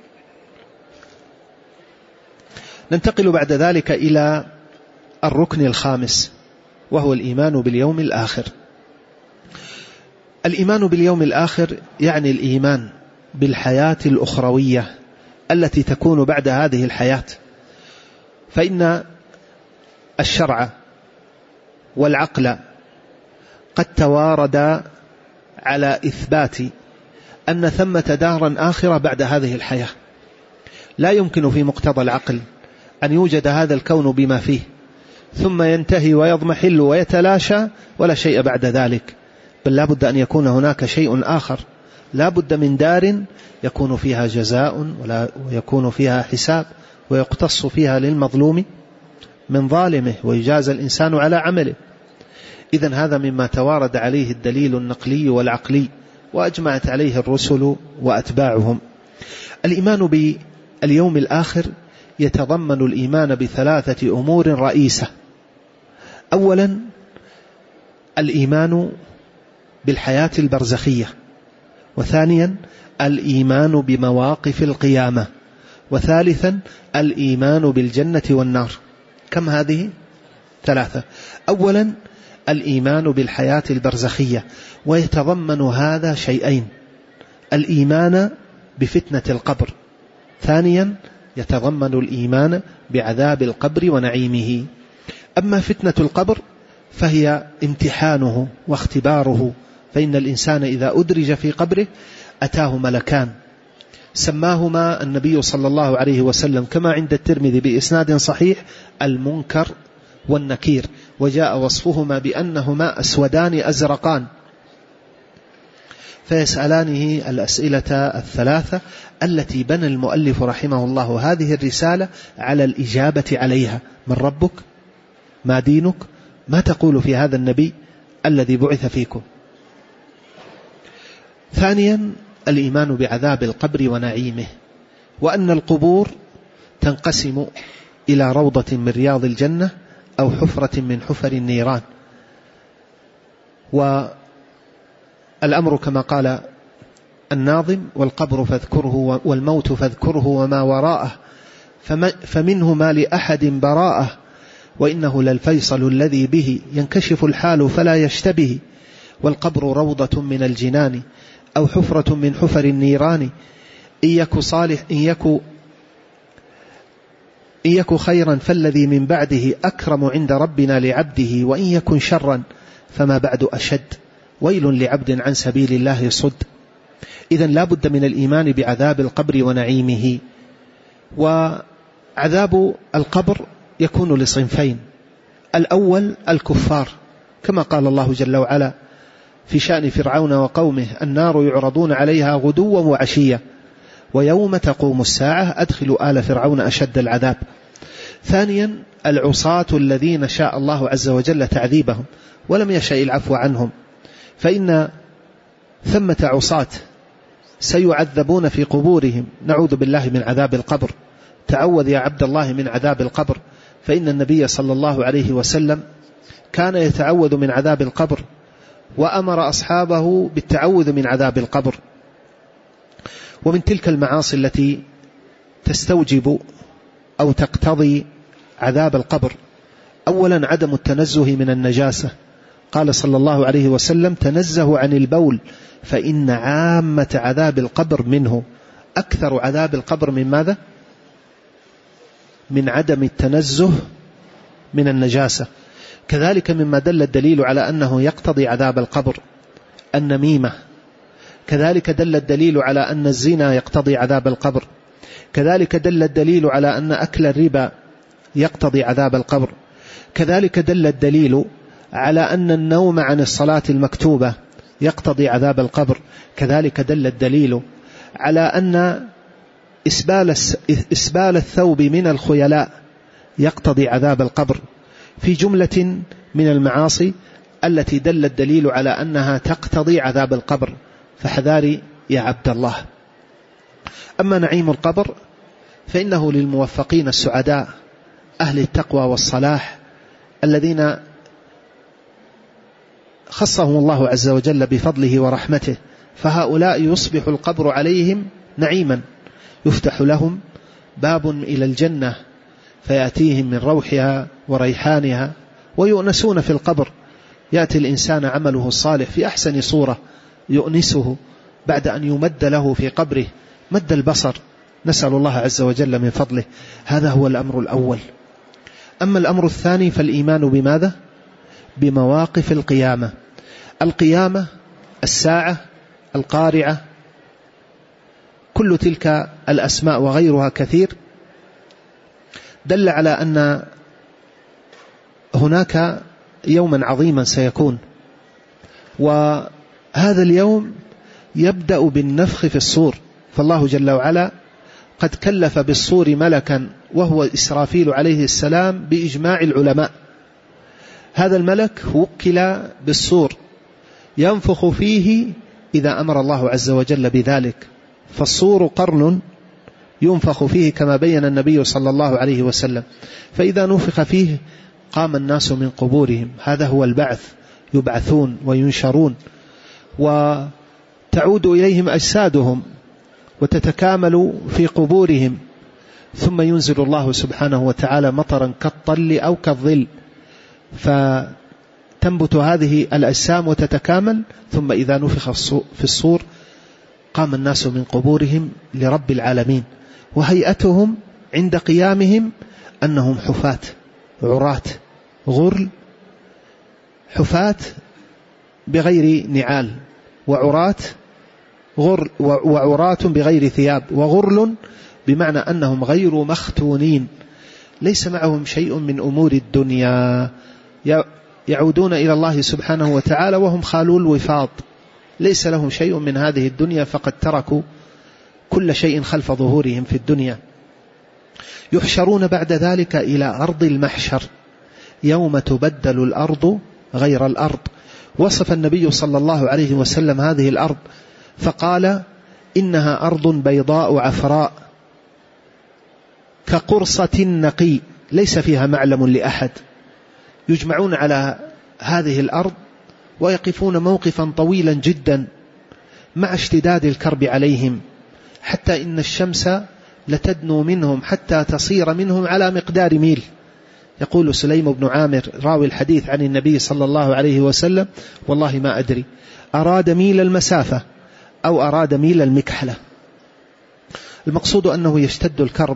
ننتقل بعد ذلك إلى الركن الخامس، وهو الإيمان باليوم الآخر. الإيمان باليوم الآخر يعني الإيمان بالحياة الأخروية التي تكون بعد هذه الحياة، فإن الشرع والعقل قد تواردا على إثبات أن ثمة دارا آخرة بعد هذه الحياة. لا يمكن في مقتضى العقل أن يوجد هذا الكون بما فيه ثم ينتهي ويضمحل ويتلاشى ولا شيء بعد ذلك، بل لا بد أن يكون هناك شيء آخر، لا بد من دار يكون فيها جزاء ويكون فيها حساب، ويقتص فيها للمظلوم من ظالمه، ويجازى الإنسان على عمله. إذن هذا مما توارد عليه الدليل النقلي والعقلي، وأجمعت عليه الرسل وأتباعهم. الإيمان باليوم الآخر يتضمن الإيمان بثلاثة أمور رئيسة. أولا الإيمان بالحياة البرزخية، وثانيا الإيمان بمواقف القيامة، وثالثا الإيمان بالجنة والنار. كم هذه؟ ثلاثة. أولا الإيمان بالحياة البرزخية، ويتضمن هذا شيئين: الإيمان بفتنة القبر، ثانيا يتضمن الإيمان بعذاب القبر ونعيمه. أما فتنة القبر فهي امتحانه واختباره، فإن الإنسان إذا أدرج في قبره أتاه ملكان سماهما النبي صلى الله عليه وسلم كما عند الترمذي بإسناد صحيح المنكر والنكير، وجاء وصفهما بأنهما أسودان أزرقان، فيسألانه الأسئلة الثلاثة التي بنى المؤلف رحمه الله هذه الرسالة على الإجابة عليها: من ربك؟ ما دينك؟ ما تقول في هذا النبي الذي بعث فيكم؟ ثانيا الإيمان بعذاب القبر ونعيمه، وأن القبور تنقسم إلى روضة من رياض الجنة أو حفرة من حفر النيران. والأمر كما قال الناظم: والقبر فاذكره والموت فاذكره وما وراءه، فمنه ما لأحد براءه، وإنه للفيصل الذي به ينكشف الحال فلا يشتبه، والقبر روضة من الجنان أو حفرة من حفر النيران، إن يك صالح إن يك إن يك خيرا فالذي من بعده أكرم عند ربنا لعبده، وإن يكن شرا فما بعد أشد، ويل لعبد عن سبيل الله صد. إذن لا بد من الإيمان بعذاب القبر ونعيمه. وعذاب القبر يكون لصنفين: الأول الكفار، كما قال الله جل وعلا في شأن فرعون وقومه: النار يعرضون عليها غدوا وعشيا ويوم تقوم الساعة أدخلوا آل فرعون أشد العذاب. ثانيا العصاة الذين شاء الله عز وجل تعذيبهم ولم يشأ العفو عنهم، فإن ثمة عصاة سيعذبون في قبورهم. نعوذ بالله من عذاب القبر. تعوذ يا عبد الله من عذاب القبر، فإن النبي صلى الله عليه وسلم كان يتعوذ من عذاب القبر، وأمر أصحابه بالتعوذ من عذاب القبر. ومن تلك المعاصي التي تستوجب أو تقتضي عذاب القبر أولا عدم التنزه من النجاسة. قال صلى الله عليه وسلم: تنزهوا عن البول فإن عامة عذاب القبر منه. أكثر عذاب القبر من ماذا؟ من عدم التنزه من النجاسة. كذلك مما دل الدليل على أنه يقتضي عذاب القبر النميمة. كذلك دل الدليل على أن الزنا يقتضي عذاب القبر. كذلك دل الدليل على أن أكل الربا يقتضي عذاب القبر. كذلك دل الدليل على أن النوم عن الصلاة المكتوبة يقتضي عذاب القبر. كذلك دل الدليل على أن إسبال, إسبال الثوب من الخيلاء يقتضي عذاب القبر، في جملة من المعاصي التي دل الدليل على أنها تقتضي عذاب القبر. فحذاري يا عبد الله. أما نعيم القبر فإنه للموفقين السعداء أهل التقوى والصلاح الذين خصهم الله عز وجل بفضله ورحمته، فهؤلاء يصبح القبر عليهم نعيما، يفتح لهم باب إلى الجنة فيأتيهم من روحها وريحانها ويؤنسون في القبر. يأتي الإنسان عمله الصالح في أحسن صورة يؤنسه بعد أن يمد له في قبره مد البصر، نسأل الله عز وجل من فضله. هذا هو الأمر الأول. أما الأمر الثاني فالإيمان بماذا؟ بمواقف القيامة. القيامة، الساعة، القارعة، كل تلك الأسماء وغيرها كثير دل على أن هناك يوما عظيما سيكون، وهذا اليوم يبدأ بالنفخ في الصور. فالله جل وعلا قد كلف بالصور ملكا وهو إسرافيل عليه السلام بإجماع العلماء. هذا الملك وكل بالصور ينفخ فيه إذا أمر الله عز وجل بذلك. فالصور قرن ينفخ فيه كما بين النبي صلى الله عليه وسلم، فإذا نفخ فيه قام الناس من قبورهم. هذا هو البعث، يبعثون وينشرون وتعود إليهم أجسادهم وتتكامل في قبورهم، ثم ينزل الله سبحانه وتعالى مطرا كالطل أو كالظل، فتنبت هذه الأجسام وتتكامل. ثم إذا نفخ في الصور قام الناس من قبورهم لرب العالمين، وهيئتهم عند قيامهم أنهم حفاة عراة غرل، حفاة بغير نعال، وعراة غرل وعراة بغير ثياب، وغرل بمعنى أنهم غير مختونين، ليس معهم شيء من أمور الدنيا، يعودون إلى الله سبحانه وتعالى وهم خالو الوفاض، ليس لهم شيء من هذه الدنيا، فقد تركوا كل شيء خلف ظهورهم في الدنيا. يحشرون بعد ذلك إلى أرض المحشر يوم تبدل الأرض غير الأرض. وصف النبي صلى الله عليه وسلم هذه الأرض فقال: إنها أرض بيضاء عفراء كقرصة نقي ليس فيها معلم لأحد. يجمعون على هذه الأرض ويقفون موقفا طويلا جدا مع اشتداد الكرب عليهم، حتى إن الشمس لتدنو منهم حتى تصير منهم على مقدار ميل. يقول سليم بن عامر راوي الحديث عن النبي صلى الله عليه وسلم: والله ما أدري أراد ميل المسافة أو أراد ميل المكحلة. المقصود أنه يشتد الكرب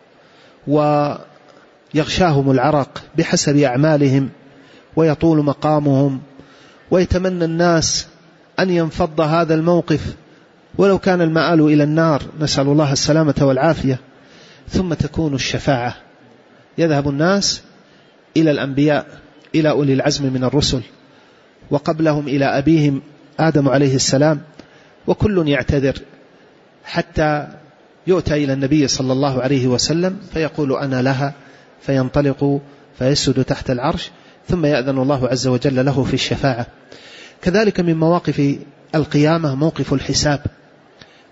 ويغشاهم العرق بحسب أعمالهم ويطول مقامهم، ويتمنى الناس أن ينفض هذا الموقف ولو كان المآل إلى النار، نسأل الله السلامة والعافية. ثم تكون الشفاعة، يذهب الناس إلى الأنبياء، إلى أولي العزم من الرسل، وقبلهم إلى أبيهم آدم عليه السلام، وكل يعتذر حتى يؤتى إلى النبي صلى الله عليه وسلم فيقول: أنا لها، فينطلق فيسد تحت العرش، ثم يأذن الله عز وجل له في الشفاعة. كذلك من مواقف القيامة موقف الحساب،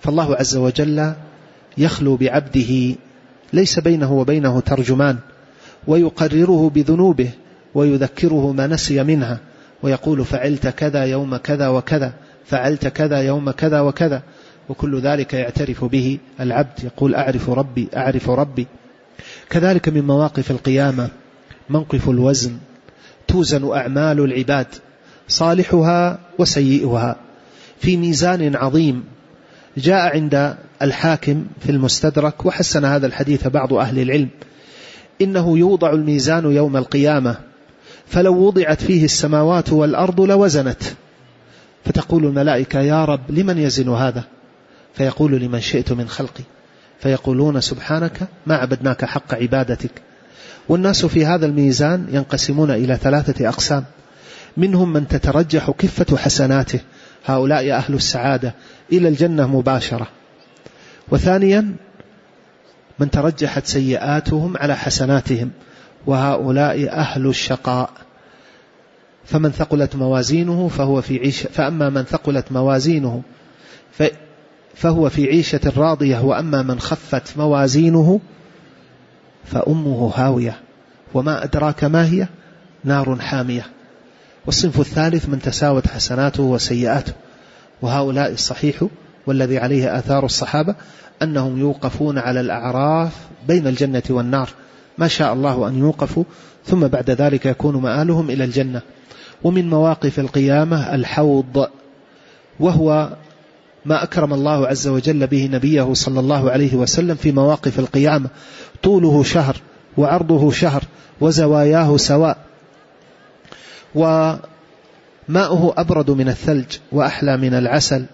فالله عز وجل يخلو بعبده ليس بينه وبينه ترجمان، ويقرره بذنوبه ويذكره ما نسي منها، ويقول فعلت كذا يوم كذا وكذا، فعلت كذا يوم كذا وكذا، وكل ذلك يعترف به العبد، يقول أعرف ربي أعرف ربي. كذلك من مواقف القيامة موقف الوزن، توزن أعمال العباد صالحها وسيئها في ميزان عظيم. جاء عند الحاكم في المستدرك وحسن هذا الحديث بعض أهل العلم إنه يوضع الميزان يوم القيامة، فلو وضعت فيه السماوات والأرض لوزنت، فتقول الملائكة يا رب لمن يزن هذا؟ فيقول لمن شئت من خلقي، فيقولون سبحانك ما عبدناك حق عبادتك. والناس في هذا الميزان ينقسمون إلى ثلاثة أقسام، منهم من تترجح كفة حسناته، هؤلاء أهل السعادة إلى الجنة مباشرة، وثانيا من ترجحت سيئاتهم على حسناتهم، وهؤلاء أهل الشقاء. فمن ثقلت موازينه فهو في عيشة، فأما من ثقلت موازينه فهو في عيشة راضية، وأما من خفت موازينه فأمه هاوية وما أدراك ما هي نار حامية. والصنف الثالث من تساوت حسناته وسيئاته، وهؤلاء الصحيح والذي عليه آثار الصحابة أنهم يوقفون على الأعراف بين الجنة والنار، ما شاء الله أن يوقفوا، ثم بعد ذلك يكون مآلهم إلى الجنة. ومن مواقف القيامة الحوض، وهو ما أكرم الله عز وجل به نبيه صلى الله عليه وسلم في مواقف القيامة، طوله شهر وعرضه شهر وزواياه سواء، وماؤه أبرد من الثلج وأحلى من العسل،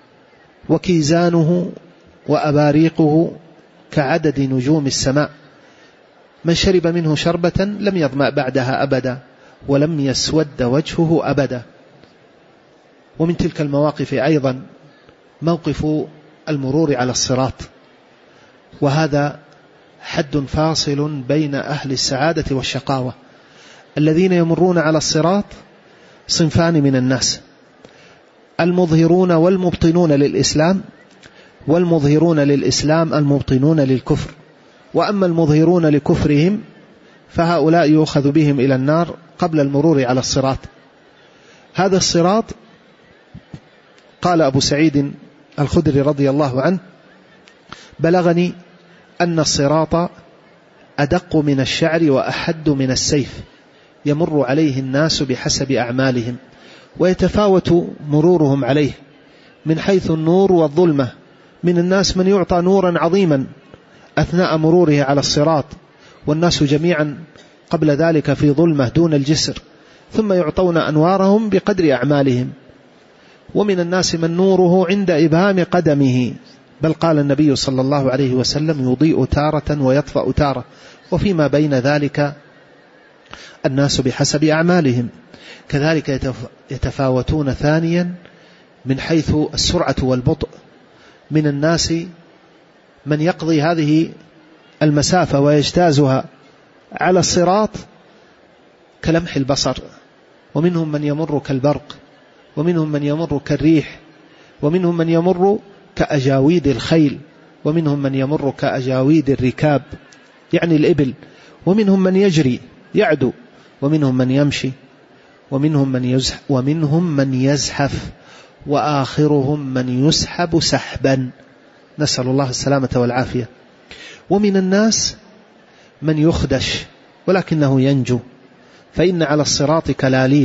وكيزانه وأباريقه كعدد نجوم السماء، من شرب منه شربة لم يظمأ بعدها أبدا ولم يسود وجهه أبدا. ومن تلك المواقف أيضا موقف المرور على الصراط، وهذا حد فاصل بين أهل السعادة والشقاوة. الذين يمرون على الصراط صنفان من الناس، المظهرون والمبطنون للإسلام، والمظهرون للإسلام المبطنون للكفر. وأما المظهرون لكفرهم فهؤلاء يؤخذ بهم إلى النار قبل المرور على الصراط. هذا الصراط قال أبو سعيد الخدري رضي الله عنه بلغني أن الصراط أدق من الشعر وأحد من السيف، يمر عليه الناس بحسب أعمالهم، ويتفاوت مرورهم عليه من حيث النور والظلمة. من الناس من يعطى نورا عظيما أثناء مروره على الصراط، والناس جميعا قبل ذلك في ظلمة دون الجسر، ثم يعطون أنوارهم بقدر أعمالهم. ومن الناس من نوره عند إبهام قدمه، بل قال النبي صلى الله عليه وسلم يضيء تارة ويطفأ تارة، وفيما بين ذلك الناس بحسب أعمالهم. كذلك يتفاوتون ثانيا من حيث السرعة والبطء. من الناس من يقضي هذه المسافة ويجتازها على الصراط كلمح البصر، ومنهم من يمر كالبرق، ومنهم من يمر كالريح، ومنهم من يمر كأجاويد الخيل، ومنهم من يمر كأجاويد الركاب يعني الإبل، ومنهم من يجري يعدو، ومنهم من يمشي، ومنهم من يزحف, ومنهم من يزحف وآخرهم من يسحب سحبا، نسأل الله السلامة والعافية. ومن الناس من يخدش ولكنه ينجو، فإن على الصراط كلاليب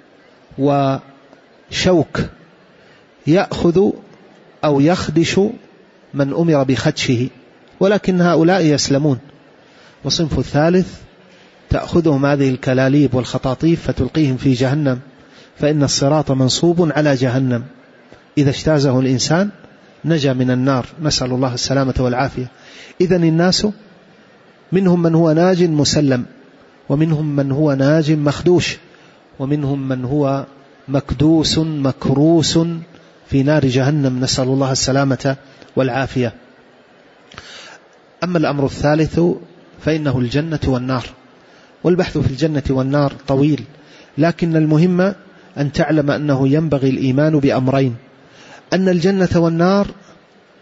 وشوك يأخذ أو يخدش من أمر بخدشه، ولكن هؤلاء يسلمون. وصنف الثالث تأخذهم هذه الكلاليب والخطاطيف فتلقيهم في جهنم، فإن الصراط منصوب على جهنم، إذا اجتازه الإنسان نجا من النار، نسأل الله السلامة والعافية. إذن الناس منهم من هو ناج مسلم، ومنهم من هو ناج مخدوش، ومنهم من هو مكدوس مكروس في نار جهنم، نسأل الله السلامة والعافية. أما الأمر الثالث فإنه الجنة والنار، والبحث في الجنة والنار طويل، لكن المهم أن تعلم أنه ينبغي الإيمان بأمرين: أن الجنة والنار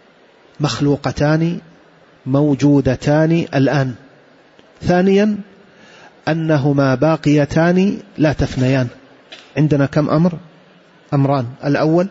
مخلوقتان موجودتان الآن. ثانيا أنهما باقيتان لا تفنيان. عندنا كم أمر؟ أمران. الأول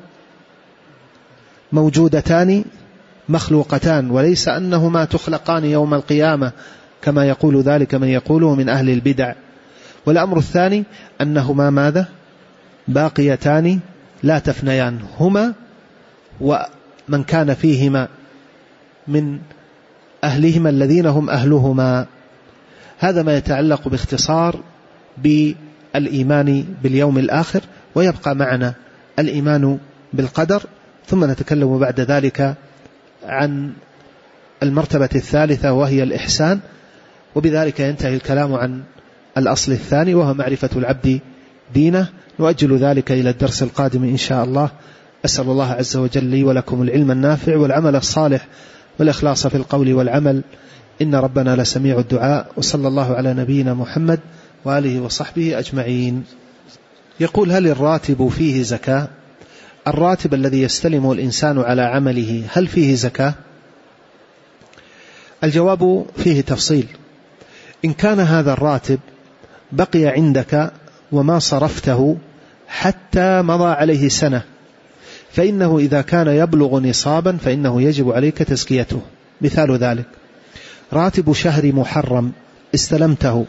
موجودتان مخلوقتان، وليس أنهما تخلقان يوم القيامة كما يقول ذلك من يقوله من أهل البدع. والأمر الثاني أنهما ماذا؟ باقيتان لا تفنيان، هما ومن كان فيهما من أهلهما الذين هم أهلهما. هذا ما يتعلق باختصار بالإيمان باليوم الآخر. ويبقى معنا الإيمان بالقدر، ثم نتكلم بعد ذلك عن المرتبة الثالثة وهي الإحسان، وبذلك ينتهي الكلام عن الأصل الثاني وهو معرفة العبد دينه. نؤجل ذلك إلى الدرس القادم إن شاء الله. أسأل الله عز وجل لي ولكم العلم النافع والعمل الصالح والإخلاص في القول والعمل، إن ربنا لسميع الدعاء. وصلى الله على نبينا محمد وآله وصحبه أجمعين. يقول: هل الراتب فيه زكاة؟ الراتب الذي يستلمه الإنسان على عمله هل فيه زكاة؟ الجواب فيه تفصيل. إن كان هذا الراتب بقي عندك وما صرفته حتى مضى عليه سنة، فإنه إذا كان يبلغ نصابا فإنه يجب عليك تزكيته. مثال ذلك: راتب شهر محرم استلمته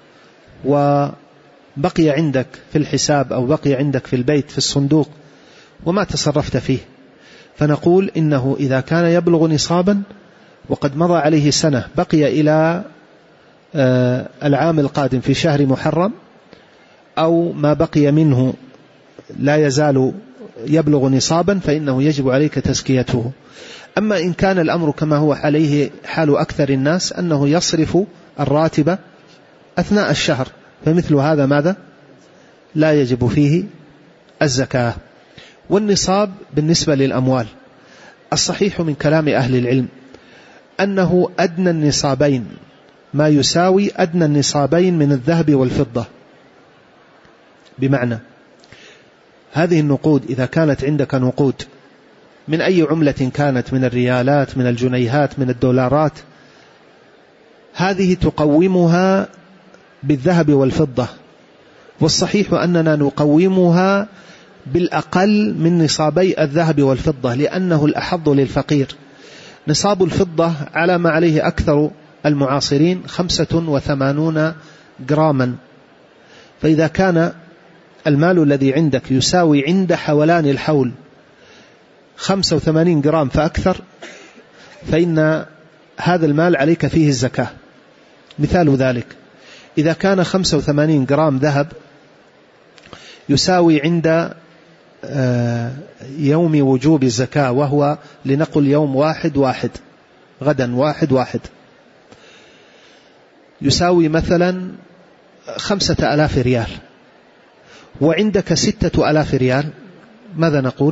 وبقي عندك في الحساب أو بقي عندك في البيت في الصندوق وما تصرفت فيه، فنقول إنه إذا كان يبلغ نصابا وقد مضى عليه سنة بقي إلى العام القادم في شهر محرم أو ما بقي منه لا يزال يبلغ نصابا، فإنه يجب عليك تزكيته. أما إن كان الأمر كما هو عليه حال أكثر الناس أنه يصرف الراتب أثناء الشهر، فمثل هذا ماذا؟ لا يجب فيه الزكاة. والنصاب بالنسبة للأموال الصحيح من كلام أهل العلم أنه أدنى النصابين ما يساوي أدنى النصابين من الذهب والفضة. بمعنى هذه النقود إذا كانت عندك نقود من أي عملة كانت، من الريالات، من الجنيهات، من الدولارات، هذه تقومها بالذهب والفضة، والصحيح أننا نقومها بالأقل من نصابي الذهب والفضة لأنه الأحظ للفقير. نصاب الفضة على ما عليه أكثر المعاصرين خمسة وثمانون جراما، فإذا كان المال الذي عندك يساوي عند حولان الحول خمسة وثمانين جرام فأكثر، فإن هذا المال عليك فيه الزكاة. مثال ذلك: إذا كان خمسة وثمانين جرام ذهب يساوي عند يوم وجوب الزكاة، وهو لنقل يوم واحد واحد، غدا واحد واحد، يساوي مثلا خمسة ألاف ريال، وعندك ستة ألاف ريال، ماذا نقول؟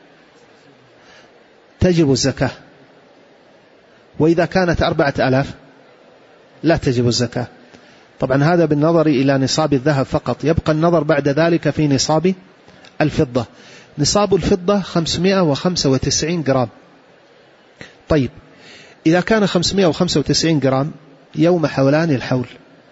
تجب الزكاة. وإذا كانت أربعة ألاف لا تجب الزكاة. طبعا هذا بالنظر إلى نصاب الذهب فقط، يبقى النظر بعد ذلك في نصاب الفضة. نصاب الفضة خمسمائة وخمسة وتسعين جرام. طيب إذا كان خمسمائة وخمسة وتسعين جرام يوم حولان الحول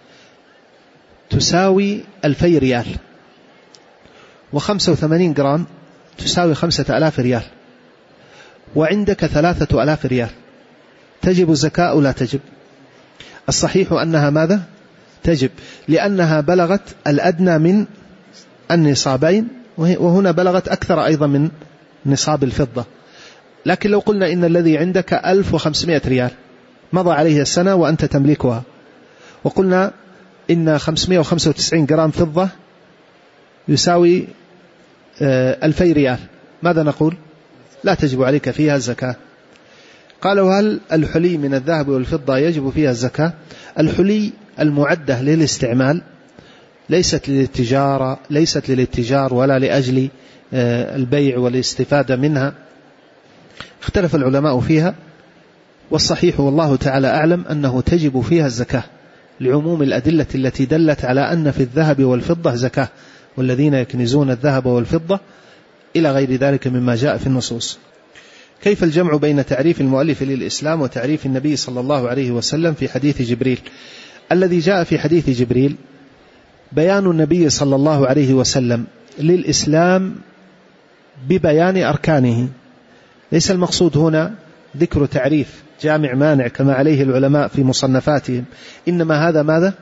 تساوي ألفي ريال، وخمسة وثمانين جرام تساوي خمسة ألاف ريال، وعندك ثلاثة ألاف ريال، تجب الزكاة أو لا تجب؟ الصحيح أنها ماذا؟ تجب، لأنها بلغت الأدنى من النصابين، وهنا بلغت أكثر أيضا من نصاب الفضة. لكن لو قلنا إن الذي عندك ألف وخمسمائة ريال مضى عليه السنة وأنت تملكها، وقلنا إن خمسمائة وخمسة وتسعين جرام فضة يساوي ألفي ريال، ماذا نقول؟ لا تجب عليك فيها الزكاة. قالوا: هل الحلي من الذهب والفضة يجب فيها الزكاة؟ الحلي المعدة للاستعمال ليست للتجارة، ليست للاتجار ولا لأجل البيع والاستفادة منها، اختلف العلماء فيها، والصحيح والله تعالى أعلم أنه تجب فيها الزكاة لعموم الأدلة التي دلت على أن في الذهب والفضة زكاة، والذين يكنزون الذهب والفضة إلى غير ذلك مما جاء في النصوص. كيف الجمع بين تعريف المؤلف للإسلام وتعريف النبي صلى الله عليه وسلم في حديث جبريل؟ الذي جاء في حديث جبريل بيان النبي صلى الله عليه وسلم للإسلام ببيان أركانه، ليس المقصود هنا ذكر تعريف جامع مانع كما عليه العلماء في مصنفاتهم، إنما هذا ماذا؟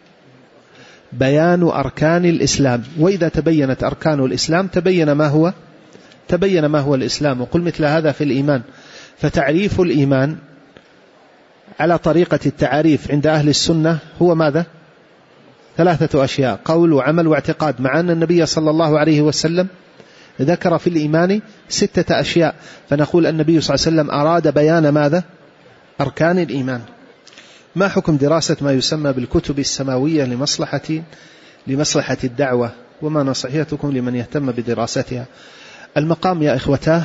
بيان أركان الإسلام. وإذا تبينت أركان الإسلام تبين ما هو تبين ما هو الإسلام. وقل مثل هذا في الإيمان. فتعريف الإيمان على طريقة التعاريف عند أهل السنة هو ماذا؟ ثلاثة أشياء: قول وعمل واعتقاد، مع أن النبي صلى الله عليه وسلم ذكر في الإيمان ستة أشياء، فنقول النبي صلى الله عليه وسلم أراد بيان ماذا؟ أركان الإيمان. ما حكم دراسة ما يسمى بالكتب السماوية لمصلحة لمصلحة الدعوة، وما نصيحتكم لمن يهتم بدراستها؟ المقام يا إخوتاه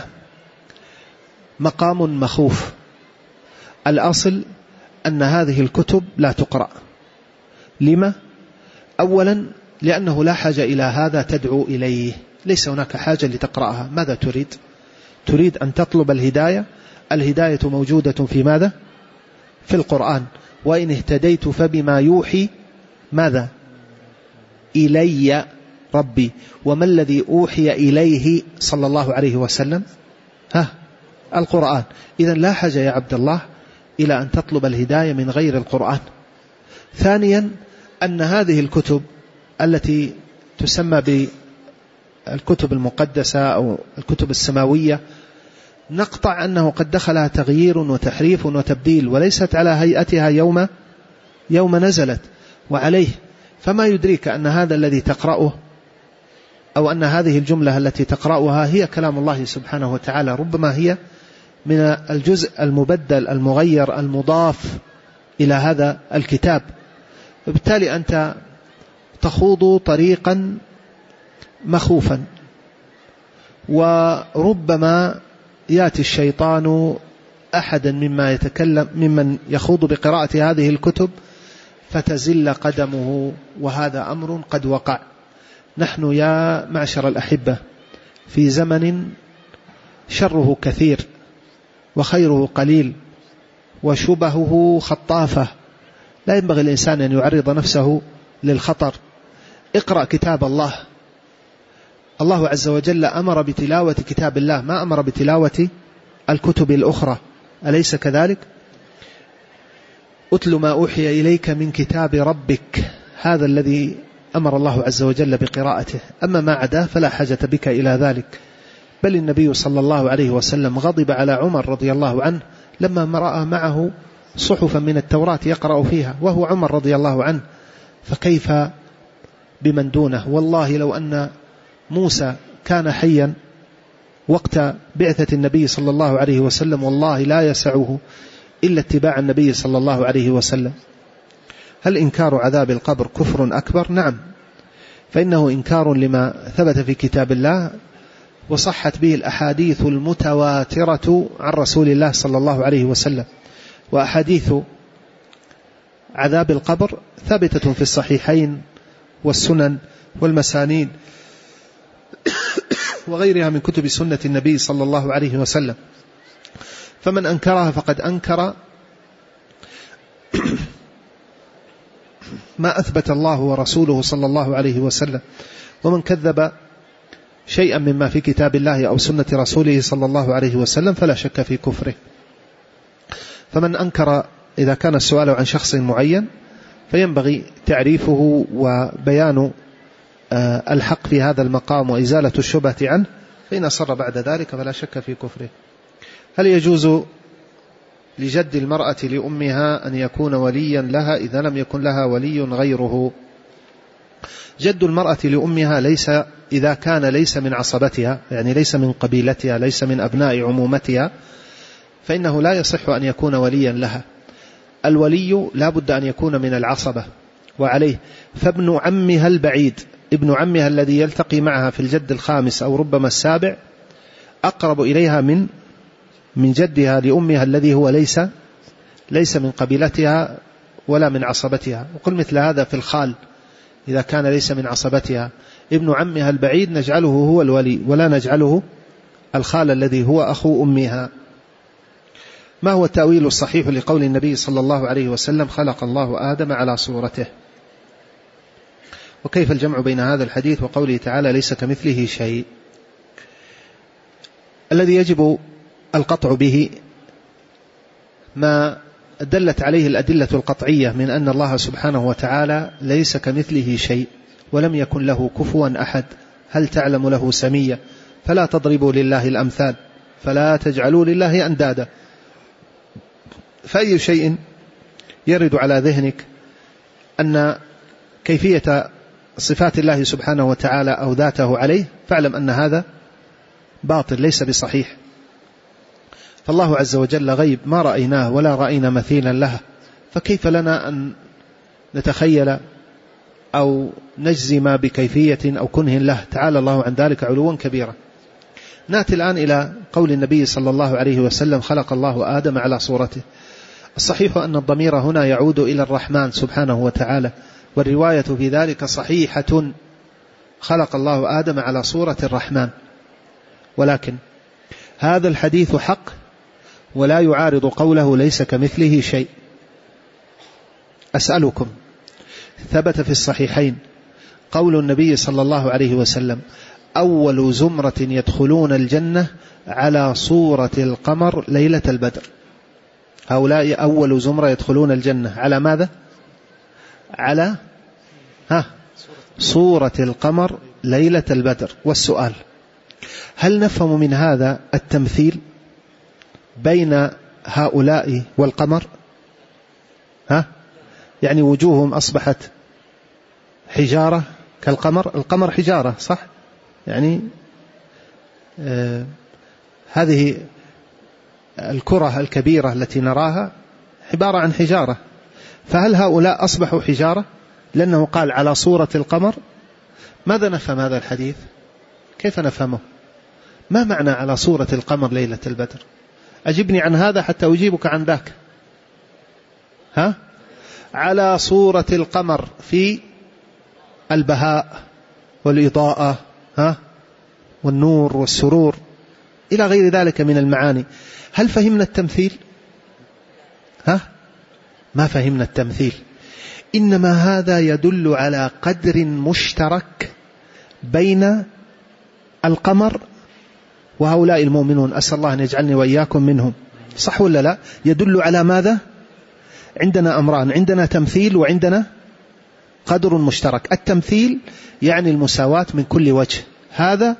مقام مخوف. الأصل أن هذه الكتب لا تقرأ. لما؟ أولا لأنه لا حاجة إلى هذا تدعو إليه، ليس هناك حاجة لتقرأها. ماذا تريد؟ تريد أن تطلب الهداية. الهداية موجودة في ماذا؟ في القرآن. وإن اهتديت فبما يوحي ماذا؟ إلي ربي. وما الذي أوحي إليه صلى الله عليه وسلم؟ ها القرآن. إذن لا حاجة يا عبد الله إلى أن تطلب الهداية من غير القرآن. ثانيا أن هذه الكتب التي تسمى بالكتب المقدسة أو الكتب السماوية نقطع أنه قد دخلها تغيير وتحريف وتبديل، وليست على هيئتها يوم يوم نزلت وعليه. فما يدريك أن هذا الذي تقرأه أو أن هذه الجملة التي تقرأها هي كلام الله سبحانه وتعالى، ربما هي من الجزء المبدل المغير المضاف إلى هذا الكتاب. وبالتالي أنت تخوض طريقا مخوفا، وربما يأتي الشيطان أحدا مما يتكلم ممن يخوض بقراءة هذه الكتب فتزل قدمه، وهذا أمر قد وقع. نحن يا معشر الأحبة في زمن شره كثير وخيره قليل وشبهه خطافة، لا ينبغي الإنسان أن يعرض نفسه للخطر. اقرأ كتاب الله. الله عز وجل أمر بتلاوة كتاب الله، ما أمر بتلاوة الكتب الأخرى، أليس كذلك؟ أتل ما أوحي إليك من كتاب ربك، هذا الذي أمر الله عز وجل بقراءته. أما ما عداه فلا حاجة بك إلى ذلك. بل النبي صلى الله عليه وسلم غضب على عمر رضي الله عنه لما رأى معه صحفا من التوراة يقرأ فيها وهو عمر رضي الله عنه، فكيف بمن دونه؟ والله لو أن موسى كان حيا وقت بعثة النبي صلى الله عليه وسلم والله لا يسعه إلا اتباع النبي صلى الله عليه وسلم. هل إنكار عذاب القبر كفر أكبر؟ نعم، فإنه إنكار لما ثبت في كتاب الله وصحت به الأحاديث المتواترة عن رسول الله صلى الله عليه وسلم. وأحاديث عذاب القبر ثابتة في الصحيحين والسنن والمسانيد وغيرها من كتب سنة النبي صلى الله عليه وسلم. فمن أنكرها فقد أنكر ما أثبت الله ورسوله صلى الله عليه وسلم. ومن كذب شيئا مما في كتاب الله أو سنة رسوله صلى الله عليه وسلم فلا شك في كفره. فمن أنكر، إذا كان السؤال عن شخص معين فينبغي تعريفه وبيان الحق في هذا المقام وإزالة الشبهة عنه، فإن أصر بعد ذلك فلا شك في كفره. هل يجوز لجد المرأة لأمها أن يكون وليا لها إذا لم يكن لها ولي غيره؟ جد المرأة لأمها ليس إذا كان ليس من عصبتها، يعني ليس من قبيلتها، ليس من أبناء عمومتها، فإنه لا يصح أن يكون وليا لها. الولي لا بد أن يكون من العصبة وعليه. فابن عمها البعيد، ابن عمها الذي يلتقي معها في الجد الخامس أو ربما السابع أقرب إليها من من جدها لأمها الذي هو ليس ليس من قبيلتها ولا من عصبتها. وقل مثل هذا في الخال إذا كان ليس من عصبتها. ابن عمها البعيد نجعله هو الولي ولا نجعله الخال الذي هو أخو أمها. ما هو التأويل الصحيح لقول النبي صلى الله عليه وسلم خلق الله آدم على صورته؟ وكيف الجمع بين هذا الحديث وقوله تعالى ليس كمثله شيء؟ الذي يجب القطع به ما دلت عليه الأدلة القطعية من أن الله سبحانه وتعالى ليس كمثله شيء ولم يكن له كفوا أحد. هل تعلم له سمية؟ فلا تضربوا لله الأمثال فلا تجعلوا لله أندادا. فأي شيء يرد على ذهنك أن كيفية صفات الله سبحانه وتعالى أو ذاته عليه فاعلم أن هذا باطل ليس بصحيح. فالله عز وجل غيب ما رأيناه ولا رأينا مثيلا له، فكيف لنا أن نتخيل أو نجزم بكيفية أو كنه له؟ تعالى الله عن ذلك علوا كبيرا. نأتي الآن إلى قول النبي صلى الله عليه وسلم خلق الله آدم على صورته. الصحيح أن الضمير هنا يعود إلى الرحمن سبحانه وتعالى، والرواية في ذلك صحيحة، خلق الله آدم على صورة الرحمن. ولكن هذا الحديث حق ولا يعارض قوله ليس كمثله شيء. أسألكم، ثبت في الصحيحين قول النبي صلى الله عليه وسلم أول زمرة يدخلون الجنة على صورة القمر ليلة البدر. هؤلاء أول زمرة يدخلون الجنة على ماذا؟ على ها صورة القمر ليلة البدر. والسؤال، هل نفهم من هذا التمثيل بين هؤلاء والقمر؟ ها يعني وجوههم أصبحت حجارة كالقمر؟ القمر حجارة صح؟ يعني آه هذه الكرة الكبيرة التي نراها عبارة عن حجارة، فهل هؤلاء أصبحوا حجارة لأنه قال على صورة القمر؟ ماذا نفهم هذا الحديث؟ كيف نفهمه؟ ما معنى على صورة القمر ليلة البدر؟ أجبني عن هذا حتى أجيبك عن ذاك. ها؟ على صورة القمر في البهاء والإضاءة، ها؟ والنور والسرور إلى غير ذلك من المعاني. هل فهمنا التمثيل؟ ها؟ ما فهمنا التمثيل، إنما هذا يدل على قدر مشترك بين القمر وهؤلاء المؤمنون. أسأل الله أن يجعلني وإياكم منهم، صح ولا لا؟ يدل على ماذا؟ عندنا أمران، عندنا تمثيل وعندنا قدر مشترك. التمثيل يعني المساواة من كل وجه. هذا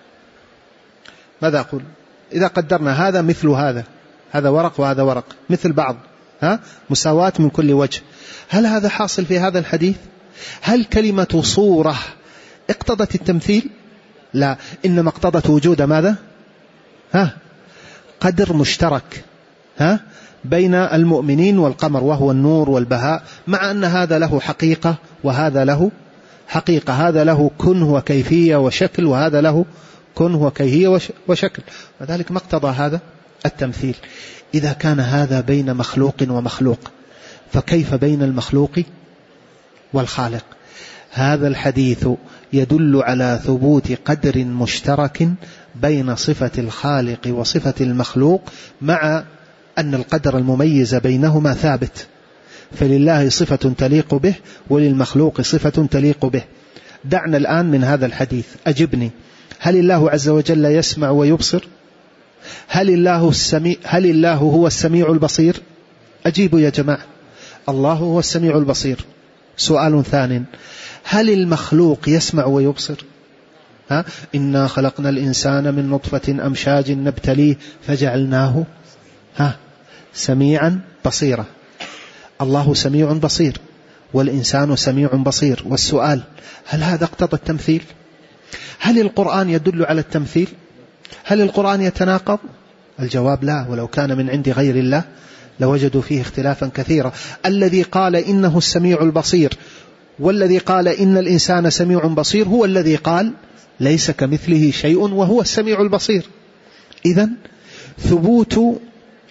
ماذا أقول؟ إذا قدرنا هذا مثل هذا، هذا ورق وهذا ورق مثل بعض، ها؟ مساواة من كل وجه. هل هذا حاصل في هذا الحديث؟ هل كلمة صورة اقتضت التمثيل؟ لا، إنما اقتضت وجود ماذا؟ ها؟ قدر مشترك، ها؟ بين المؤمنين والقمر وهو النور والبهاء، مع أن هذا له حقيقة وهذا له حقيقة، هذا له كنه وكيفية وشكل وهذا له كنه وكيفية وشكل، وذلك ما اقتضى هذا التمثيل. إذا كان هذا بين مخلوق ومخلوق فكيف بين المخلوق والخالق؟ هذا الحديث يدل على ثبوت قدر مشترك بين صفة الخالق وصفة المخلوق، مع أن القدر المميز بينهما ثابت، فلله صفة تليق به وللمخلوق صفة تليق به. دعنا الآن من هذا الحديث، أجبني، هل الله عز وجل يسمع ويبصر؟ هل الله, السميع هل الله هو السميع البصير؟ أجيبوا يا جماعة، الله هو السميع البصير. سؤال ثاني، هل المخلوق يسمع ويبصر؟ ها؟ إنا خلقنا الإنسان من نطفة أمشاج نبتليه فجعلناه ها سميعا بصيرا. الله سميع بصير والإنسان سميع بصير. والسؤال، هل هذا اقتضى التمثيل؟ هل القرآن يدل على التمثيل؟ هل القرآن يتناقض؟ الجواب لا، ولو كان من عند غير الله لوجدوا فيه اختلافا كثيرا. الذي قال إنه السميع البصير والذي قال إن الإنسان سميع بصير هو الذي قال ليس كمثله شيء وهو السميع البصير. إذن ثبوت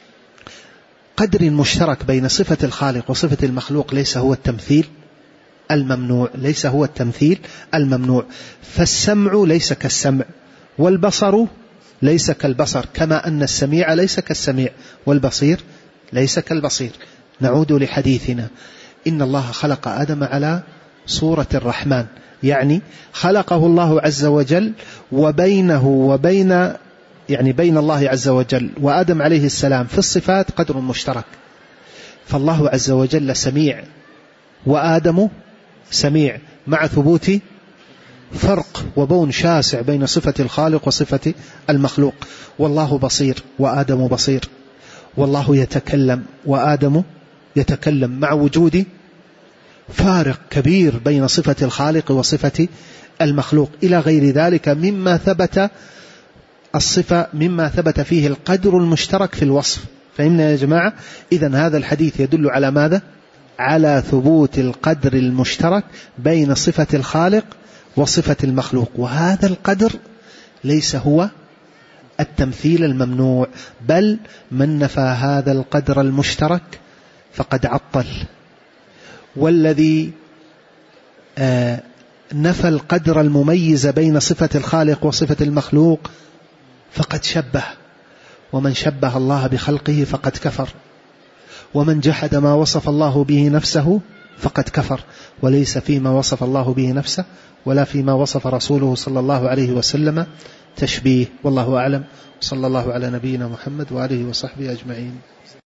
قدر مشترك بين صفة الخالق وصفة المخلوق ليس هو التمثيل الممنوع، ليس هو التمثيل الممنوع. فالسمع ليس كالسمع، والبصر ليس كالبصر، كما أن السميع ليس كالسميع والبصير ليس كالبصير. نعود لحديثنا. إن الله خلق آدم على صورة الرحمن، يعني خلقه الله عز وجل، وبينه وبين يعني بين الله عز وجل وآدم عليه السلام في الصفات قدر مشترك. فالله عز وجل سميع وآدم سميع، مع ثبوت فرق وبون شاسع بين صفة الخالق وصفة المخلوق. والله بصير وآدم بصير، والله يتكلم وآدم يتكلم، مع وجود فارق كبير بين صفة الخالق وصفة المخلوق، إلى غير ذلك مما ثبت الصفة مما ثبت فيه القدر المشترك في الوصف. فهمنا يا جماعة؟ إذن هذا الحديث يدل على ماذا؟ على ثبوت القدر المشترك بين صفة الخالق وصفة المخلوق، وهذا القدر ليس هو التمثيل الممنوع، بل من نفى هذا القدر المشترك فقد عطل، والذي آه نفى القدر المميز بين صفة الخالق وصفة المخلوق فقد شبه، ومن شبه الله بخلقه فقد كفر، ومن جحد ما وصف الله به نفسه فقد كفر، وليس فيما وصف الله به نفسه ولا فيما وصف رسوله صلى الله عليه وسلم تشبيه. والله أعلم، صلى الله على نبينا محمد وآله وصحبه أجمعين.